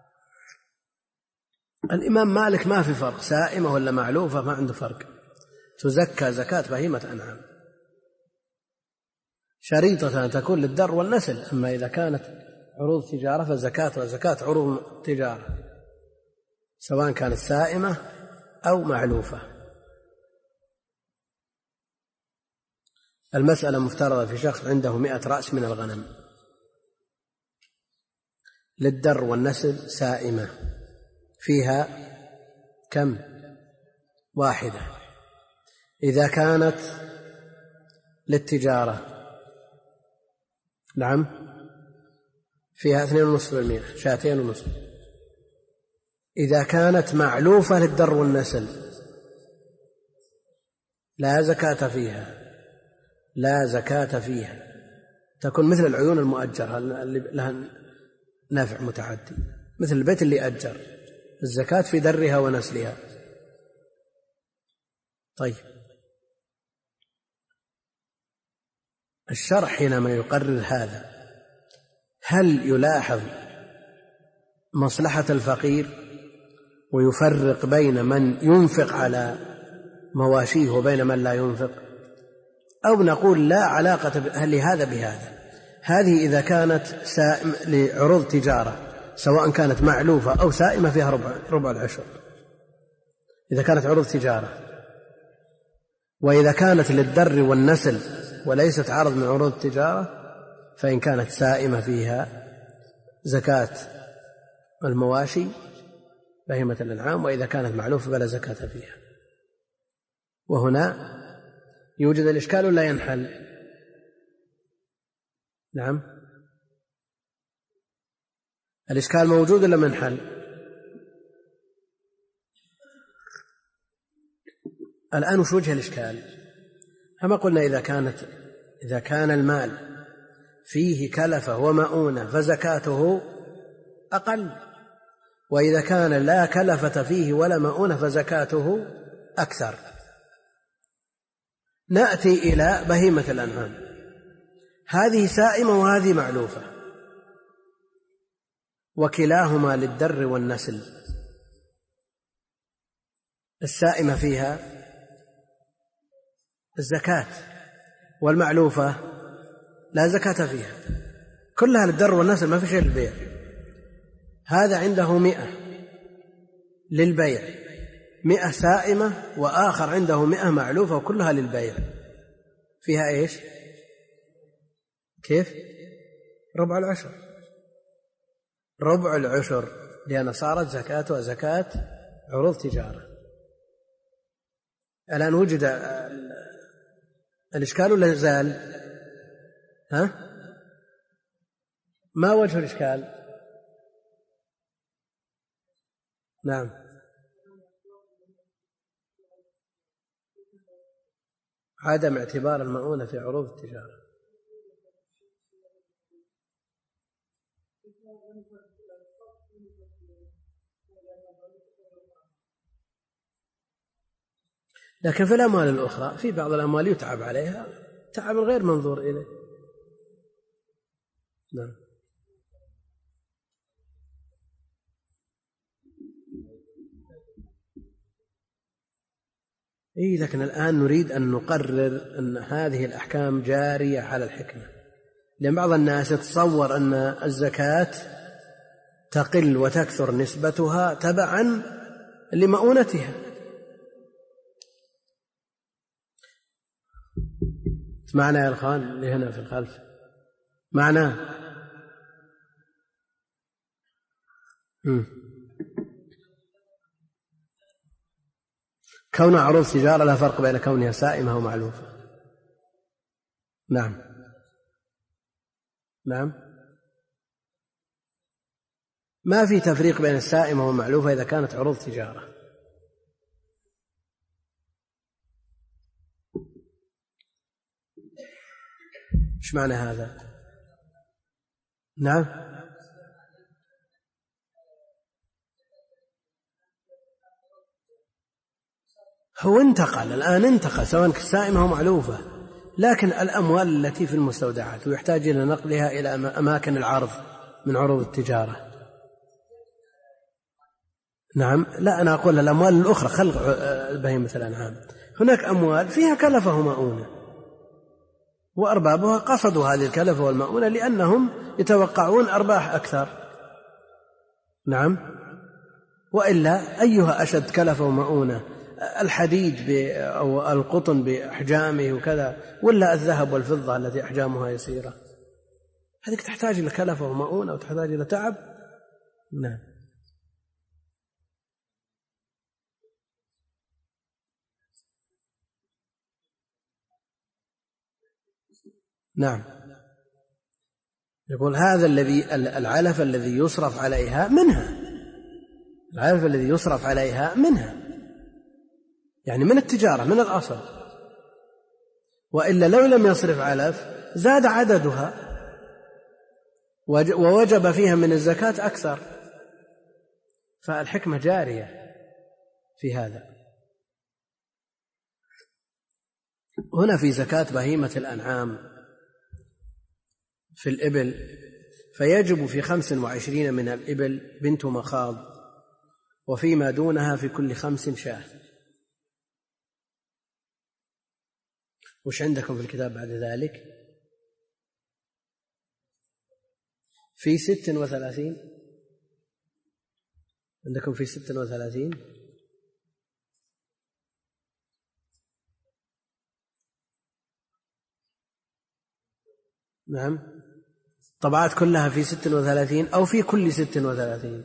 الإمام مالك ما في فرق، سائمة ولا معلوفة ما عنده فرق، تزكى زكاة بهيمة أنعام، شريطة أن تكون للدر والنسل. أما إذا كانت عروض تجارة فزكاة وزكاة عروض تجارة سواء كانت سائمة أو معلوفة. المسألة مفترضة في شخص عنده 100 رأس من الغنم للدر والنسل سائمة فيها كم؟ واحدة. إذا كانت للتجارة نعم فيها 2.5%، 2.5. إذا كانت معلوفة للدر والنسل لا زكاة فيها، لا زكاة فيها، تكون مثل العيون المؤجرة اللي لها نافع متعدي، مثل البيت اللي أجر، الزكاة في درها ونسلها. طيب الشرع حينما يقرر هذا هل يلاحظ مصلحة الفقير ويفرق بين من ينفق على مواشيه وبين من لا ينفق، أو نقول لا علاقة لهذا بهذا؟ هذه إذا كانت لعروض تجارة سواء كانت معلوفة أو سائمة فيها ربع العشر إذا كانت عروض تجارة، وإذا كانت للدر والنسل وليست عرض من عروض التجارة فإن كانت سائمة فيها زكاة المواشي بهيمة الأنعام، وإذا كانت معلوفة فلا زكاة فيها. وهنا يوجد الإشكال ولا ينحل؟ نعم الإشكال موجود ولا منحل؟ الآن وش وجه الإشكال؟ كما قلنا إذا كان المال فيه كلفة ومؤونة فزكاته أقل، وإذا كان لا كلفة فيه ولا مؤونة فزكاته أكثر. نأتي إلى بهيمة الأنعام، هذه سائمة وهذه معلوفة وكلاهما للدر والنسل، السائمة فيها الزكاة، والمعلوفة لا زكاة فيها، كلها للدر والنسل، ما في شيء للبيع. هذا عنده 100 للبيع، 100 سائمة، وآخر عنده 100 معلوفة وكلها للبيع. فيها إيش؟ كيف؟ ربع العشر، ربع العشر، لأن صارت زكاتها زكاة عروض تجارة. الآن وجد الإشكال ولا زال؟ ها؟ ما وجه الإشكال؟ نعم. عدم اعتبار المؤونة في عروض التجارة. لكن في الأموال الأخرى، في بعض الأموال يتعب عليها تعب غير منظور إليه. نعم. لكن الآن نريد أن نقرر أن هذه الأحكام جارية على الحكمة، لأن بعض الناس يتصور أن الزكاة تقل وتكثر نسبتها تبعا لمؤونتها. معنى يا الخان اللي هنا في الخلف معناه كونها عروض تجارة لا فرق بين كونها سائمة ومعلوفة. نعم نعم، ما في تفريق بين السائمة والمعلوفة إذا كانت عروض تجارة. إيش معنى هذا؟ نعم، هو انتقل الآن، انتقل سواء سائمة أو معلوفة، لكن الأموال التي في المستودعات ويحتاج إلى نقلها إلى أماكن العرض من عروض التجارة. نعم، لا أنا أقول الأموال الأخرى خلق بهيمة الأنعام، هناك أموال فيها كلفة ومؤونة، وأربابها قصدوا هذه الكلفة والمؤونة لأنهم يتوقعون أرباح أكثر. نعم، وإلا أيها أشد كلفة ومؤونة، الحديد أو القطن بأحجامه وكذا، ولا الذهب والفضة التي أحجامها يسيرة؟ هذه تحتاج إلى كلفة ومؤونة وتحتاج إلى تعب. نعم نعم، يقول هذا الذي العلف الذي يصرف عليها منها، العلف الذي يصرف عليها منها، يعني من التجارة من الأصل، وإلا لو لم يصرف علف زاد عددها ووجب فيها من الزكاة أكثر، فالحكمة جارية في هذا. هنا في زكاة بهيمة الأنعام في الإبل، فيجب في 25 من الإبل بنت مخاض، وفيما دونها في كل 5 شاة. وش عندكم في الكتاب بعد ذلك؟ في 36 عندكم في 36. نعم، طبعات كلها في 36 أو في كل 36،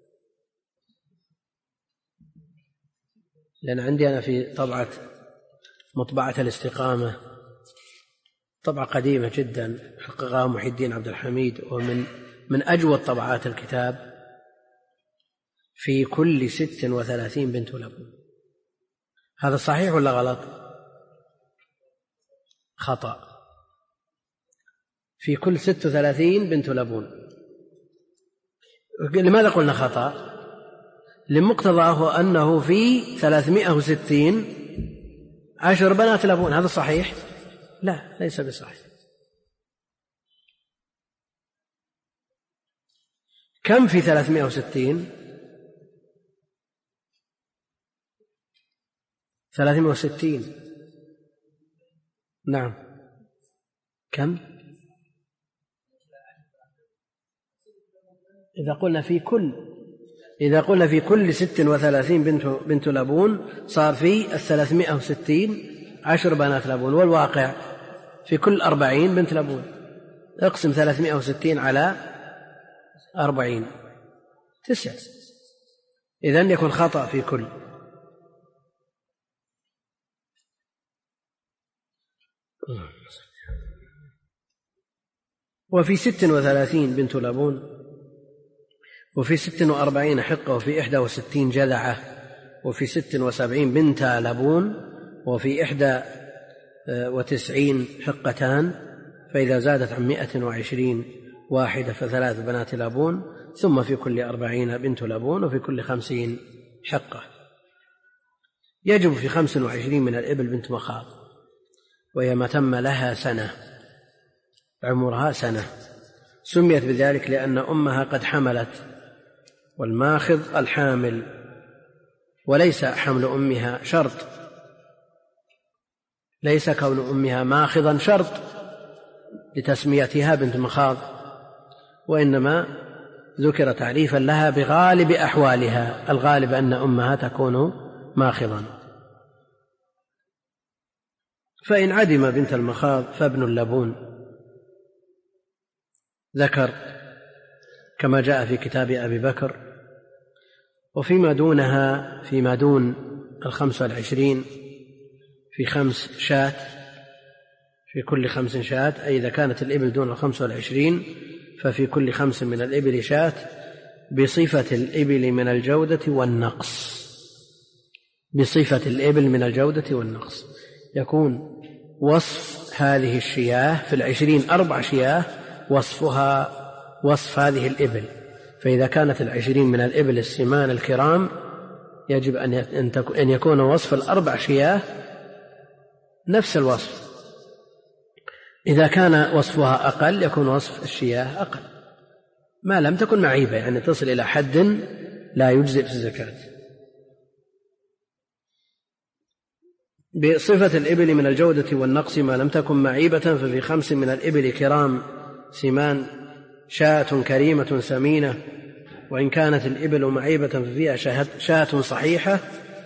لأن عندي أنا في طبعة مطبعة الاستقامة، طبعة قديمة جدا حققها محي الدين عبد الحميد، ومن أجود طبعات الكتاب، في كل 36 بنت لبون. هذا صحيح ولا غلط؟ خطأ، في كل 36 بنت لبون. لماذا قلنا خطأ؟ لمقتضاه أنه في 360 10 بنات لبون، هذا صحيح؟ لا، ليس بصحيح. كم في 360؟ 360. نعم. كم؟ إذا قلنا في كل 36 بنت لبون صار في 360 10 بنات لبون، والواقع في كل 40 بنت لبون. اقسم 360 على 40 9، إذن يكون خطأ في كل. وفي 36 بنت لبون، وفي 46 حقة، وفي 61 جذعة، وفي 76 بنت لبون، وفي 91 حقتان، فإذا زادت عن 120 واحدة ف3 بنات لبون، ثم في كل 40 بنت لبون، وفي كل 50 حقة. يجب في 25 من الإبل بنت مخاض، وهي ما تم لها سنة، عمرها سنة، سميت بذلك لأن أمها قد حملت، والماخض الحامل، وليس حمل أمها شرط، ليس كون أمها ماخضا شرط لتسميتها بنت مخاض، وإنما ذكر تعريفا لها بغالب أحوالها، الغالب أن أمها تكون ماخضا. فإن عدم بنت المخاض فابن اللبون ذكر، كما جاء في كتاب أبي بكر. وفيما دونها، فيما دون 25 في 5 شاة، في كل 5 شاة، أي إذا كانت الإبل دون 25 ففي كل 5 من الإبل شاة، بصفة الإبل من الجودة والنقص، بصفة الإبل من الجودة والنقص. يكون وصف هذه الشياه في 20 4 شياه وصفها وصف هذه الإبل. فإذا كانت 20 من الإبل السمان الكرام، يجب أن يكون وصف 4 شياه نفس الوصف. إذا كان وصفها أقل يكون وصف الشياه أقل، ما لم تكن معيبة، يعني تصل إلى حد لا يجزئ في الزكاة. بصفة الإبل من الجودة والنقص ما لم تكن معيبة، ففي 5 من الإبل كرام سمان شاة كريمة سمينة، وإن كانت الإبل معيبة ففيها شاة صحيحة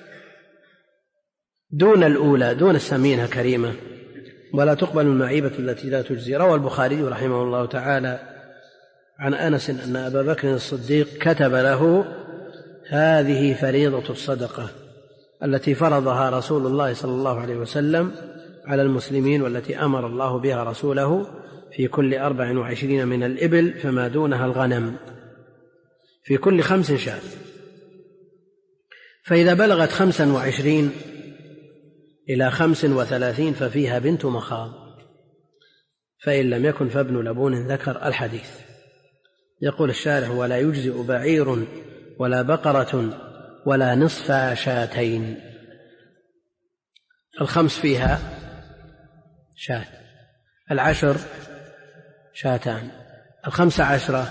دون الأولى، دون السمينة كريمة، ولا تقبل المعيبة التي لا تجزي. روى البخاري رحمه الله تعالى عن أنس أن أبا بكر الصديق كتب له: هذه فريضة الصدقة التي فرضها رسول الله صلى الله عليه وسلم على المسلمين، والتي أمر الله بها رسوله في كل 24 من الإبل فما دونها الغنم، في كل 5 شاة. فإذا بلغت 25 إلى 35 ففيها بنت مخاض، فإن لم يكن فابن لبون ذكر الحديث. يقول الشارح: ولا يجزئ بعير ولا بقرة ولا نصف شاتين. 5 فيها شاة، 10 شاتان، 15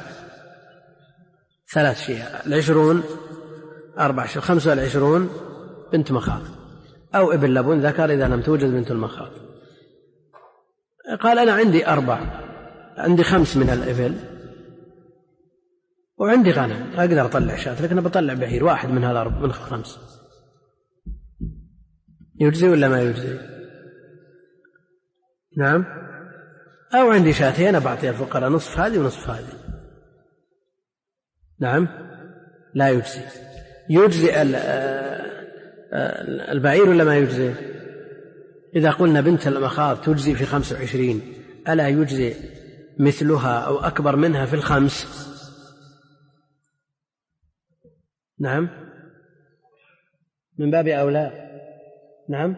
3 شياه، 20 4 شياه، 25 بنت مخاض أو ابن لبون ذكر إذا لم توجد بنت المخاض. قال: أنا عندي 4، عندي 5 من الإبل وعندي غنم، أقدر أطلع شاة، لكن بطلع بعير واحد من هذا من 5، يجزي ولا ما يجزي؟ نعم. أو عندي شاتين أنا بعطيها الفقراء، نصف هذه ونصف هذه. نعم، لا يجزي. يجزي البعير ولا ما يجزي؟ إذا قلنا بنت المخاض تجزي في 25، ألا يجزي مثلها أو أكبر منها في 5؟ نعم، من باب أولى. نعم.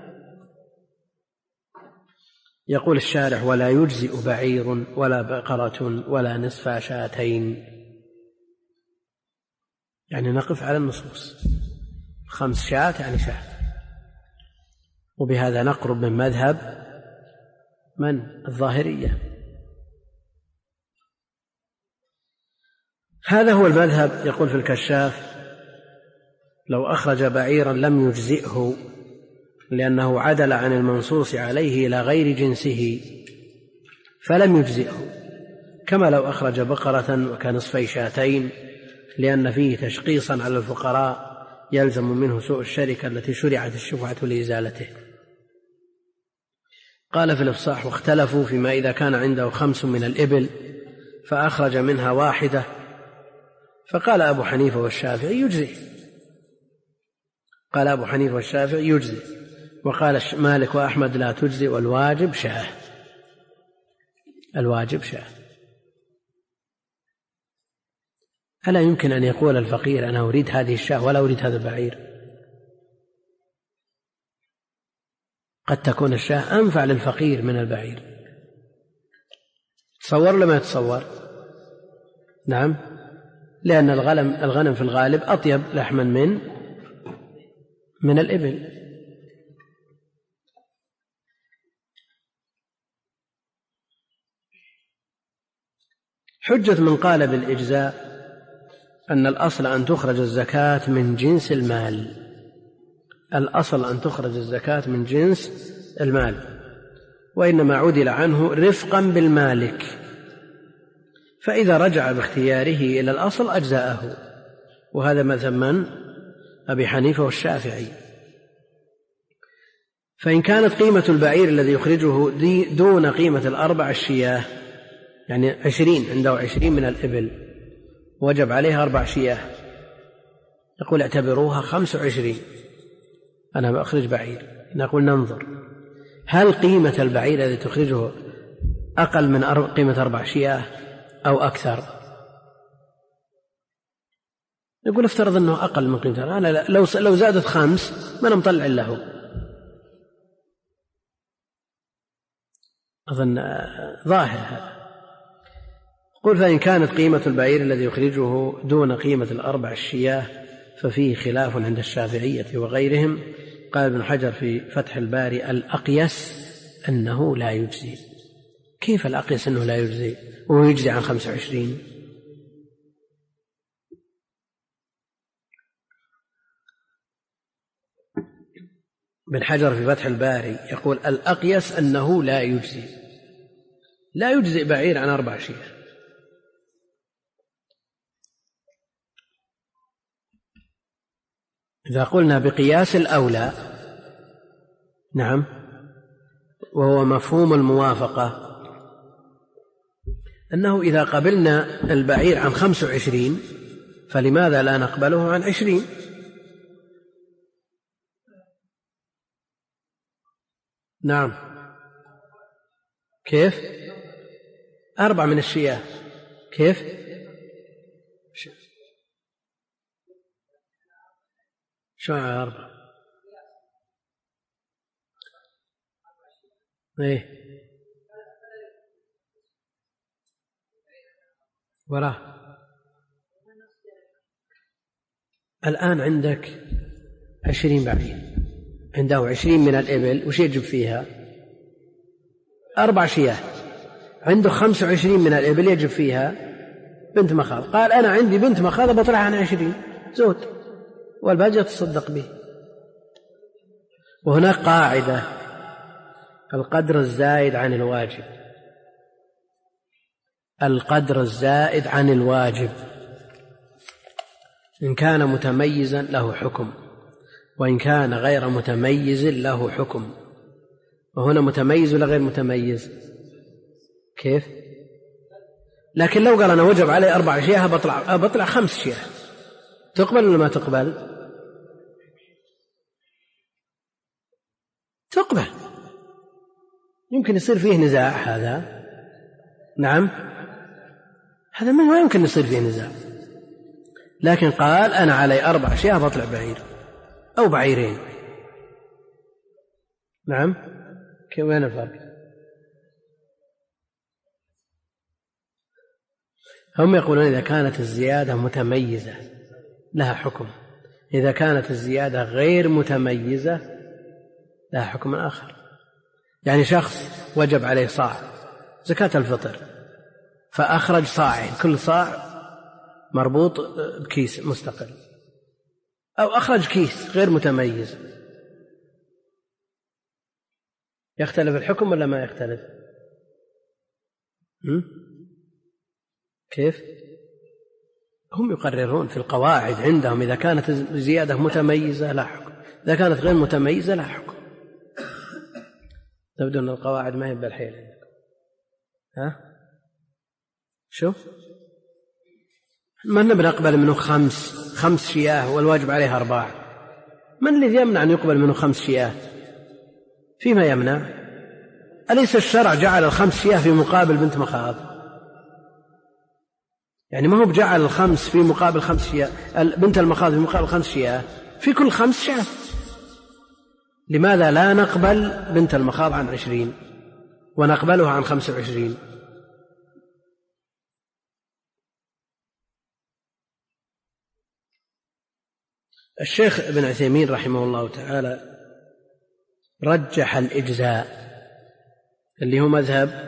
يقول الشارح: ولا يجزئ بعير ولا بقرة ولا نصف شاتين، يعني نقف على النصوص، 5 شاة يعني شاة. وبهذا نقرب من مذهب من؟ الظاهرية. هذا هو المذهب. يقول في الكشاف: لو أخرج بعيرا لم لأنه عدل عن المنصوص عليه إلى غير جنسه فلم يجزئه، كما لو أخرج بقرة وكنصفي شاتين، لأن فيه تشقيصا على الفقراء يلزم منه سوء الشركة التي شرعت الشفعة لإزالته. قال في الإفصاح: واختلفوا فيما إذا كان عنده 5 من الإبل فأخرج منها واحدة، فقال أبو حنيفة والشافعي يجزي، قال أبو حنيفة والشافعي يجزي، وقال مالك وأحمد لا تجزي والواجب شاة، الواجب شاة. ألا يمكن أن يقول الفقير أنا أريد هذه الشاة ولا أريد هذا البعير؟ قد تكون الشاة أنفع للفقير من البعير. تصور لما يتصور؟ نعم، لأن الغنم في الغالب أطيب لحما من الإبل. حجة من قال بالإجزاء أن الأصل أن تخرج الزكاة من جنس المال، الأصل أن تخرج الزكاة من جنس المال، وإنما عدل عنه رفقا بالمالك، فإذا رجع باختياره إلى الأصل أجزاءه، وهذا مذهب من؟ أبي حنيفة والشافعي. فإن كانت قيمة البعير الذي يخرجه دون قيمة 4 شياه، يعني 20، عنده 20 من الإبل وجب عليها 4 شياه، يقول اعتبروها 25، أنا بأخرج بعير. نقول ننظر هل قيمة البعير الذي تخرجه أقل من قيمة 4 شياه أو أكثر؟ نقول افترض أنه أقل من قيمة، أنا لو زادت 5 ما أنا مطلع له. أظن ظاهر هذا. قل فإن كانت قيمة البعير الذي يخرجه دون قيمة 4 شياه ففيه خلاف عند الشافعية وغيرهم. قال ابن حجر في فتح الباري: الأقيس أنه لا يجزي. كيف الأقيس أنه لا يجزي وهو يجزي عن 25؟ ابن حجر في فتح الباري يقول: الأقيس أنه لا يجزي، لا يجزي بعير عن 4 شياه. إذا قلنا بقياس الأولى، نعم، وهو مفهوم الموافقة، أنه إذا قبلنا البعير عن 25 فلماذا لا نقبله عن 20؟ نعم، كيف؟ 4 من الشياه، كيف؟ شو 4؟ ايه وراه. الآن عندك 20 بعير، عنده 20 من الإبل، وش يجب فيها؟ 4 شياه. عنده 25 من الإبل يجب فيها بنت مخاض. قال أنا عندي بنت مخاض بطلع عن 20 زود، والباقي تصدق به. وهناك قاعدة: القدر الزائد عن الواجب، القدر الزائد عن الواجب إن كان متميزا له حكم، وإن كان غير متميز له حكم. وهنا متميز ولا غير متميز؟ كيف؟ لكن لو قال أنا وجب علي 4 شياه بطلع 5 شياه، تقبل ولا ما تقبل؟ تقبل. يمكن يصير فيه نزاع هذا، نعم، هذا ما يمكن يصير فيه نزاع، لكن قال أنا علي 4 شياه بطلع بعير أو بعيرين. نعم، كيف؟ وين الفرق؟ هم يقولون إذا كانت الزيادة متميزة لها حكم، إذا كانت الزيادة غير متميزة لها حكم آخر. يعني شخص وجب عليه صاع زكاة الفطر فأخرج صاعين، كل صاع مربوط بكيس مستقل، أو أخرج كيس غير متميز، يختلف الحكم ولا ما يختلف؟ كيف؟ هم يقررون في القواعد عندهم إذا كانت الزيادة متميزة لا حكم، إذا كانت غير متميزة لا حكم. تبدو أن القواعد ما هي بالحيل عندكم. شوف، من بنقبل منه 5 شياه والواجب عليه 4؟ من الذي يمنع أن يقبل منه 5 شياه؟ فيما يمنع؟ أليس الشرع جعل 5 شياه في مقابل بنت مخاض؟ يعني ما هو بجعل 5 في مقابل 5 شياه، بنت المخاض في مقابل 5 شياه، في كل 5 شاه. لماذا لا نقبل بنت المخاض عن 20 ونقبلها عن 25؟ الشيخ ابن عثيمين رحمه الله تعالى رجح الإجزاء اللي هو مذهب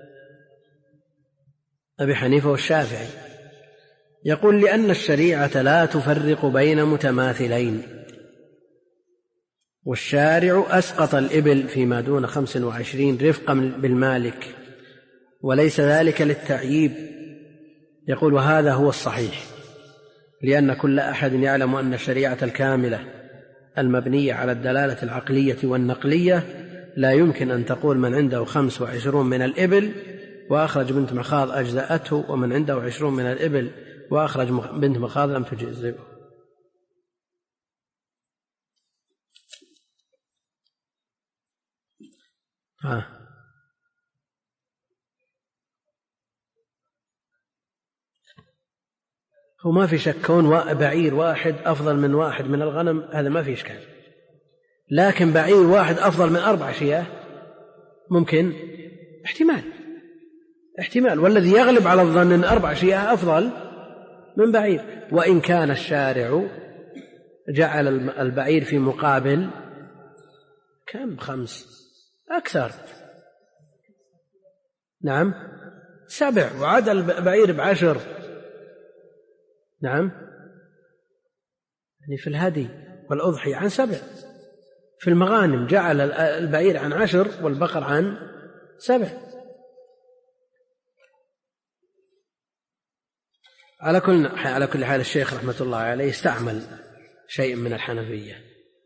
أبي حنيفة والشافعي. يقول لأن الشريعة لا تفرق بين متماثلين، والشارع أسقط الإبل فيما دون 25 رفقا بالمالك، وليس ذلك للتعييب. يقول وهذا هو الصحيح، لأن كل أحد يعلم أن الشريعة الكاملة المبنية على الدلالة العقلية والنقلية لا يمكن أن تقول من عنده 25 من الإبل وأخرج بنت مخاض أجزأته، ومن عنده 20 من الإبل وأخرج بنت مخاض لم تجزئه. هو ما في شك كون بعير واحد أفضل من واحد من الغنم، هذا ما في إشكال، لكن بعير واحد أفضل من 4 شياه ممكن احتمال، والذي يغلب على الظن أن 4 شياه أفضل من بعير، وإن كان الشارع جعل البعير في مقابل 5 أكثر، 7 وعاد البعير ب10. يعني في الهدي والأضحية عن 7، في المغانم جعل البعير عن 10 والبقر عن 7. على كل حال الشيخ رحمة الله عليه استعمل شيء من الحنفية.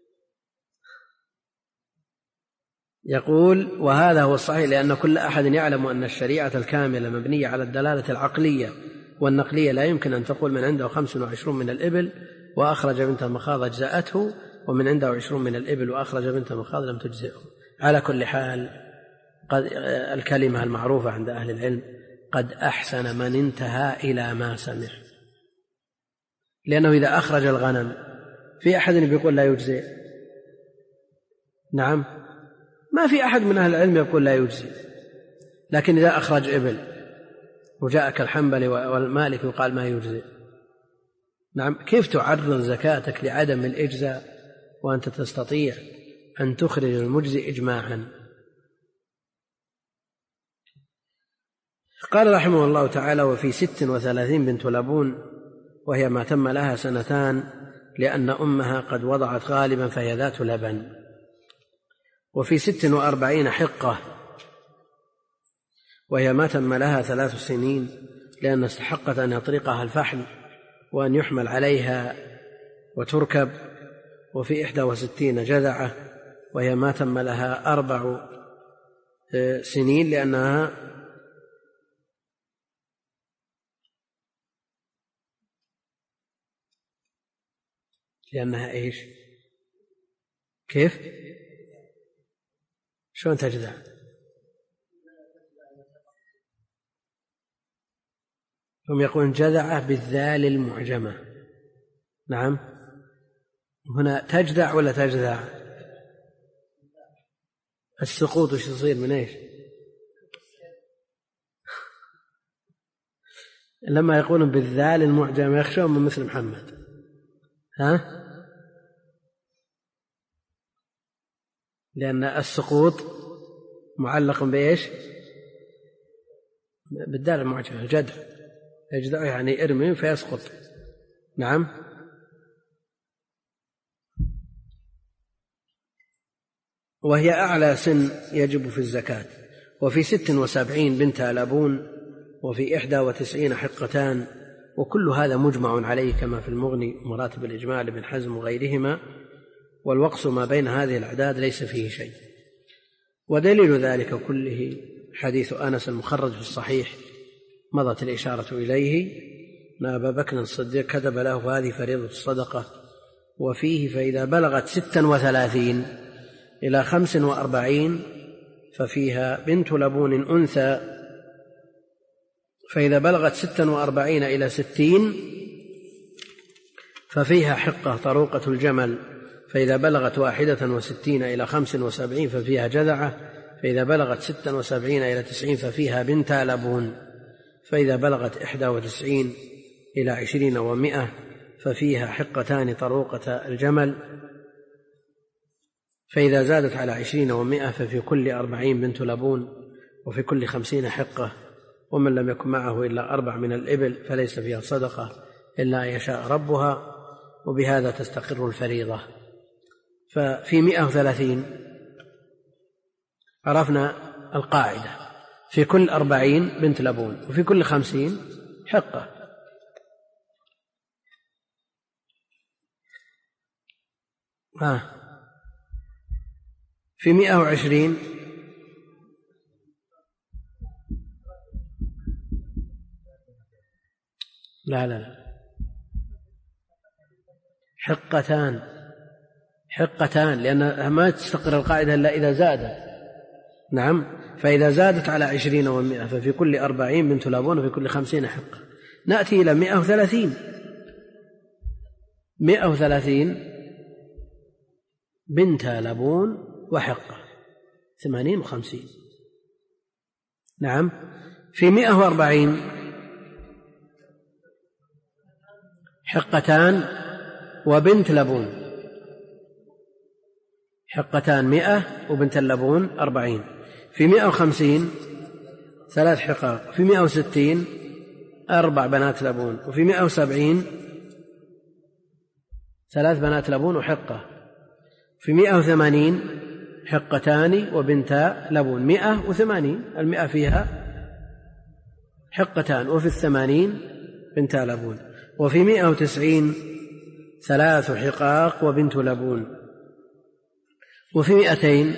يقول وهذا هو الصحيح، لأن كل أحد يعلم أن الشريعة الكاملة مبنية على الدلالة العقلية والنقلية، لا يمكن أن تقول من عنده 25 من الإبل وأخرج بنت المخاض أجزأته، ومن عنده 20 من الإبل وأخرج بنت المخاض لم تجزئه. على كل حال الكلمة المعروفة عند أهل العلم قد أحسن من انتهى إلى ما سمع، لأنه إذا أخرج الغنم في أحد بيقول لا يجزئ؟ ما في أحد من أهل العلم يقول لا يجزئ، لكن إذا أخرج إبل وجاءك الحنبلي والمالك وقال ما يجزئ، كيف تعرض زكاتك لعدم الإجزاء وأنت تستطيع أن تخرج المجزئ إجماعا؟ قال رحمه الله تعالى وفي 36 بنت لبون، وهي ما تم لها 2 سنين، لأن أمها قد وضعت غالبا فهي ذات لبن. وفي 46 حقة، وهي ما تم لها 3 سنين، لأن استحقت أن يطرقها الفحل وأن يحمل عليها وتركب. وفي 61 جذعة، وهي ما تم لها 4 سنين، لأنها إيش؟ كيف؟ شلون تجذع؟ هم يقولون جذعة بالذال المعجمة. هنا تجذع ولا تجذع؟ السقوط وش يصير من إيش؟ لما يقولون بالذال المعجمة يخشون من مثل محمد. لأن السقوط معلق بإيش؟ بالدال المعجمة، الجدع، يجدع يعني ارمي فيسقط. وهي أعلى سن يجب في الزكاة. وفي 76 بنت لبون، وفي 91 حقتان، وكل هذا مجمع عليه كما في المغني مراتب الإجماع لابن حزم وغيرهما، والوقص ما بين هذه الأعداد ليس فيه شيء. ودليل ذلك كله حديث أنس المخرج في الصحيح مضت الإشارة إليه أن أبا بكر الصديق كتب له هذه فريضة الصدقة، وفيه فإذا بلغت 36 إلى 45 ففيها بنت لبون أنثى، فإذا بلغت 46 إلى 60 ففيها حقة طروقة الجمل، فإذا بلغت 61 إلى 75 ففيها جذعة، فإذا بلغت 76 إلى 90 ففيها بنت لبون، فإذا بلغت 91 إلى 20 و100 ففيها حقتان طروقة الجمل، فإذا زادت على 20 و100 ففي كل 40 بنت لبون، وفي كل 50 حقة. ومن لم يكن معه إلا 4 من الإبل فليس فيها صدقة إلا أن يشاء ربها، وبهذا تستقر الفريضة. ففي 130 عرفنا القاعدة، في كل 40 بنت لبون، وفي كل 50 حقة. في 120 لا حقتان لأن ما تستقر القاعدة إلا إذا زادت. نعم، فإذا زادت على 20 و100 ففي كل 40 بنت لبون، وفي كل 50 حقة. نأتي إلى 130 بنت لبون وحقة، 80 و50. نعم، في 140 حقتان وبنت لبون، حقتان 100 وبنت اللبون 40. في 150 3 حقاق، في 160 4 بنات لبون، وفي 170 3 بنات لبون وحقة. في 180 حقتان وبنتا لبون، 180 المئة فيها حقتان، وفي 80 بنتا لبون. وفي 190 3 حقاق وبنت لبون. وفي 200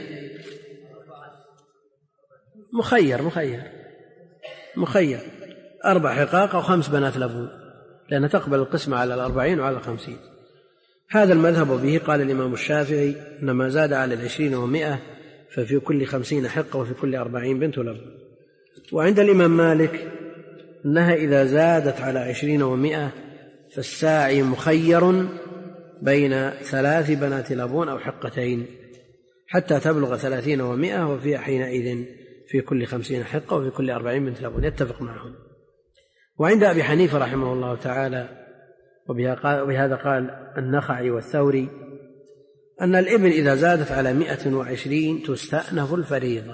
مخير 4 حقاق أو 5 بنات لبون، لأنها تقبل القسمة على 40 وعلى 50. هذا المذهب به قال الإمام الشافعي إن ما زاد على 20 و100 ففي كل 50 حقة، وفي كل 40 بنت لبون. وعند الإمام مالك أنها إذا زادت على 20 و100 فالساعي مخير بين 3 بنات لبون أو حقتين حتى تبلغ 30 و100، وفيها حينئذ في كل 50 حقة، وفي كل 40 بنت لبون. يتفق معهم. وعند أبي حنيفة رحمه الله تعالى وبهذا قال النخعي والثوري أن الإبل إذا زادت على 120 تستأنف الفريضة،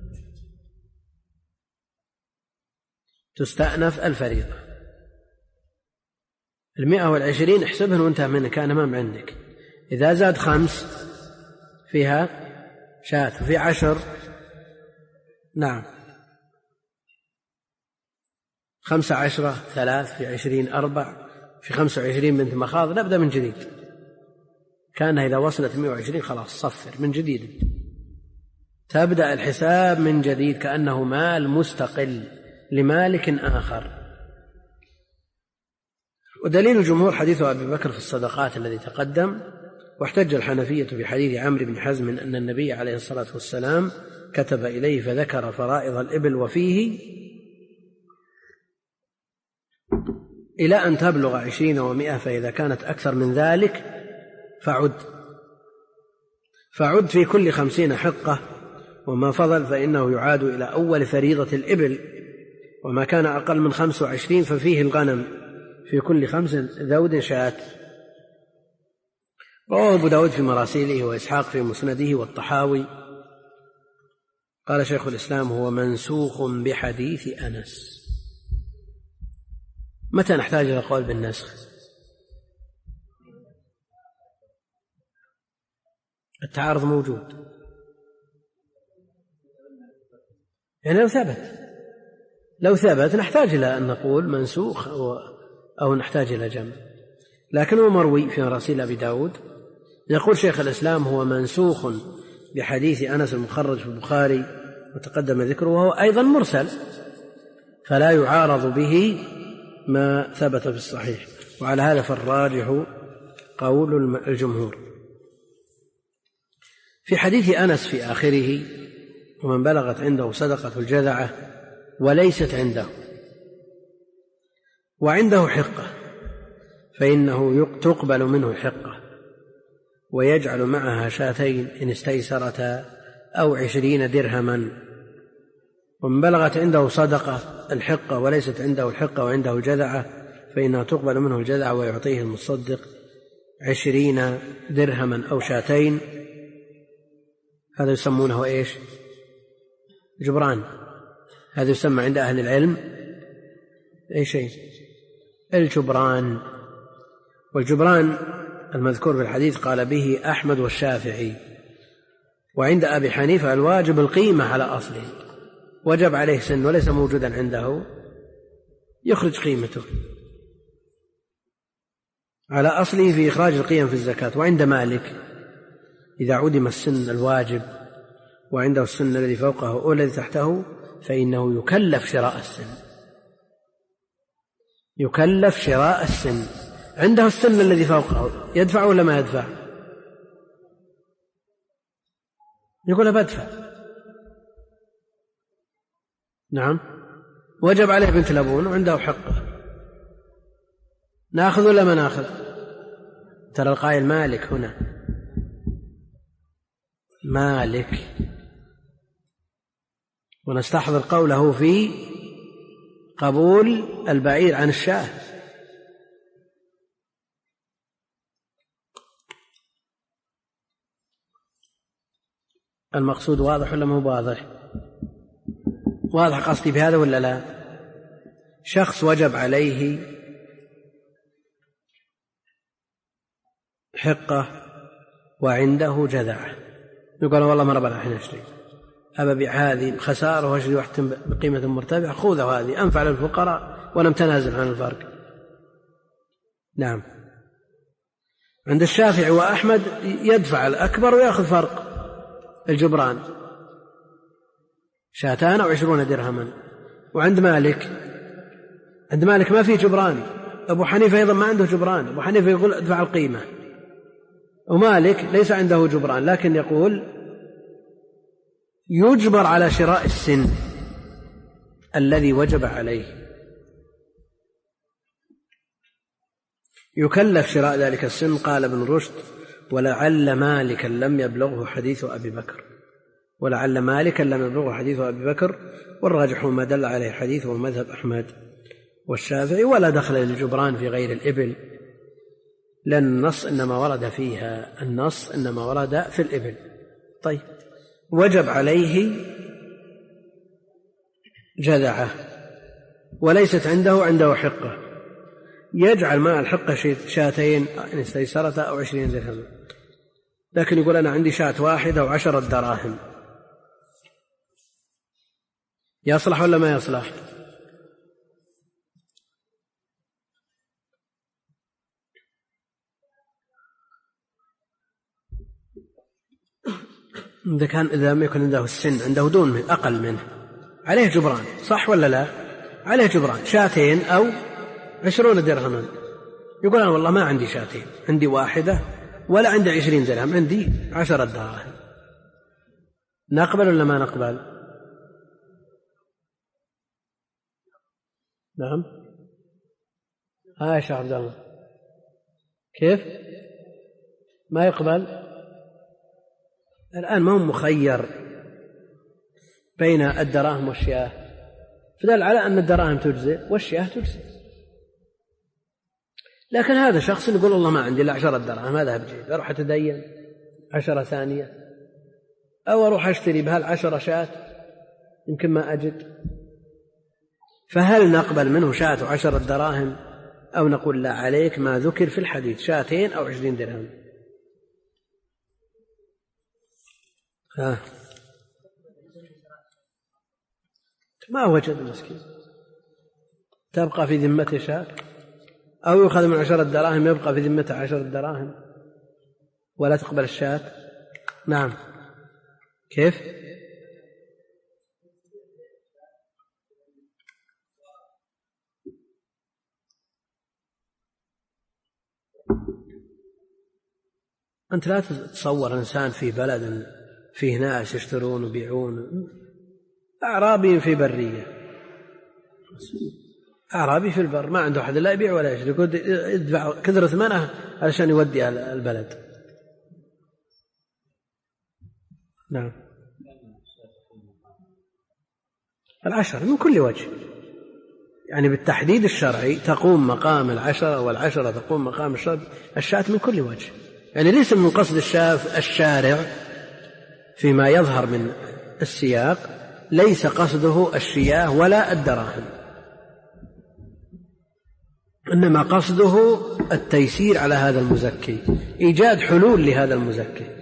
120 احسبهن وانتهى منك، كان أمام عندك. إذا زاد 5 فيها شاة، وفي 10 نعم 15 3، في 20 4، في 25 بنت مخاض. نبدأ من جديد، كان إذا وصلت 120 خلاص صفر من جديد، تبدأ الحساب من جديد كأنه مال مستقل لمالك آخر. ودليل الجمهور حديث أبي بكر في الصدقات الذي تقدم. واحتج الحنفية بحديث عمرو بن حزم أن النبي عليه الصلاة والسلام كتب إليه فذكر فرائض الإبل وفيه إلى أن تبلغ 20 و100، فإذا كانت أكثر من ذلك فعد في كل 50 حقة، وما فضل فإنه يعاد إلى أول فريضة الإبل، وما كان أقل من 25 ففيه الغنم، في كل 5 ذود شاة. رواه أبو داود في مراسيله، وإسحاق في مسنده، والطحاوي. قال شيخ الإسلام هو منسوخ بحديث أنس. متى نحتاج إلى قول بالنسخ؟ التعارض موجود، يعني لو ثبت نحتاج إلى أن نقول منسوخ أو نحتاج إلى جمع، لكن هو مروي في مراسيل أبي داود. يقول شيخ الإسلام هو منسوخ بحديث أنس المخرج في البخاري وتقدم ذكره، وهو أيضا مرسل فلا يعارض به ما ثبت في الصحيح، وعلى هذا فالراجح قول الجمهور. في حديث أنس في آخره ومن بلغت عنده صدقة الجذعة وليست عنده وعنده حقة فإنه تقبل منه حقة ويجعل معها شاتين إن استيسرتا أو 20 درهما. ومن بلغت عنده صدقة الحقة وليست عنده الحقة وعنده الجذعة فإنها تقبل منه الجذعة ويعطيه المصدق 20 درهما أو شاتين. هذا يسمونه إيش؟ جبران. هذا يسمى عند أهل العلم أي شيء؟ الجبران. والجبران المذكور في الحديث قال به أحمد والشافعي. وعند أبي حنيفة الواجب القيمة على أصله، وجب عليه سن وليس موجودا عنده يخرج قيمته على أصله في إخراج القيم في الزكاة. وعند مالك إذا عدم السن الواجب وعنده السن الذي فوقه أو الذي تحته فإنه يكلف شراء السن، يكلف شراء السن. عنده السن الذي فوقه يدفع ولا ما يدفع؟ يقول بدفع. نعم، وجب عليه بنت لبون وعنده حقه، ناخذ ولا ما ناخذ؟ ترى القائل مالك هنا، مالك، ونستحضر قوله في قبول البعير عن الشاه. المقصود واضح ولا مو واضح؟ واضح قصدي بهذا ولا لا؟ شخص وجب عليه حقة وعنده جذعة، يقول والله ما ربنا الحين اشتري، أبى أبيع هذه خسارة واشتري واحدة بقيمة مرتفعة، خذها هذه أنفع للفقراء ولم تنازل عن الفرق. نعم. عند الشافعي وأحمد يدفع الأكبر ويأخذ فرق الجبران 2 أو 20 درهما. وعند مالك، عند مالك ما فيه جبران. أبو حنيفة أيضا ما عنده جبران، أبو حنيفة يقول ادفع القيمة، ومالك ليس عنده جبران لكن يقول يجبر على شراء السن الذي وجب عليه، يكلف شراء ذلك السن. قال ابن رشد ولعل مالكا لم يبلغه حديث أبي بكر، ولعل مالكا لم يبلغه حديث أبي بكر، والراجح ما دل عليه حديث ومذهب أحمد والشافعي. ولا دخل للجبران في غير الإبل، لأن النص إنما ورد فيها، النص إنما ورد في الإبل. طيب، وجب عليه جذعة وليست عنده حقة، يجعل مع الحقة 2 إن استيسرتا أو 20 درهم، لكن يقول أنا عندي 1 و10 دراهم، يصلح ولا ما يصلح؟ إذا لم يكن عنده السن، عنده دون منه أقل منه، عليه جبران، صح ولا لا؟ عليه جبران 2 أو 20 درهما. يقول أنا والله ما عندي 2، عندي 1 ولا عندي 20 درهم، عندي 10 دراهم. نقبل ولا ما نقبل؟ نعم. يا شيخ عبد الله كيف ما يقبل؟ الآن ما هو مخير بين الدراهم والشياه، فدل على أن الدراهم تجزئ والشياه تجزئ. لكن هذا شخص يقول الله ما عندي إلا 10 دراهم، هذا بجيب، أروح أتدين 10 ثانية، أو أروح أشتري بهال10 شاة يمكن ما أجد. فهل نقبل منه 10 دراهم أو نقول لا، عليك ما ذكر في الحديث 2 أو 20 درهم؟ ما وجد المسكين تبقى في ذمته شاة، أو يؤخذ من 10 دراهم يبقى في ذمته 10 دراهم ولا تقبل الشاة. نعم. كيف؟ أنت لا تتصور إنسان في بلد فيه ناس يشترون ويبيعون، أعرابي في برية، أعرابي في البر ما عنده أحد لا يبيع ولا يشتري، يقول يدفع كثر ثمنه علشان يودي البلد. نعم. 10 من كل وجه، يعني بالتحديد الشرعي تقوم مقام 10، وال10 تقوم مقام الشاة من كل وجه. يعني ليس من قصد الشارع فيما يظهر من السياق، ليس قصده الشياه ولا الدراهم، إنما قصده التيسير على هذا المزكي، إيجاد حلول لهذا المزكي،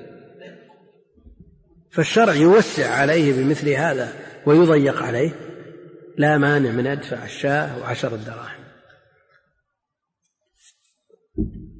فالشرع يوسع عليه بمثل هذا ويضيق عليه، لا مانع من أدفع الشاة و10 دراهم.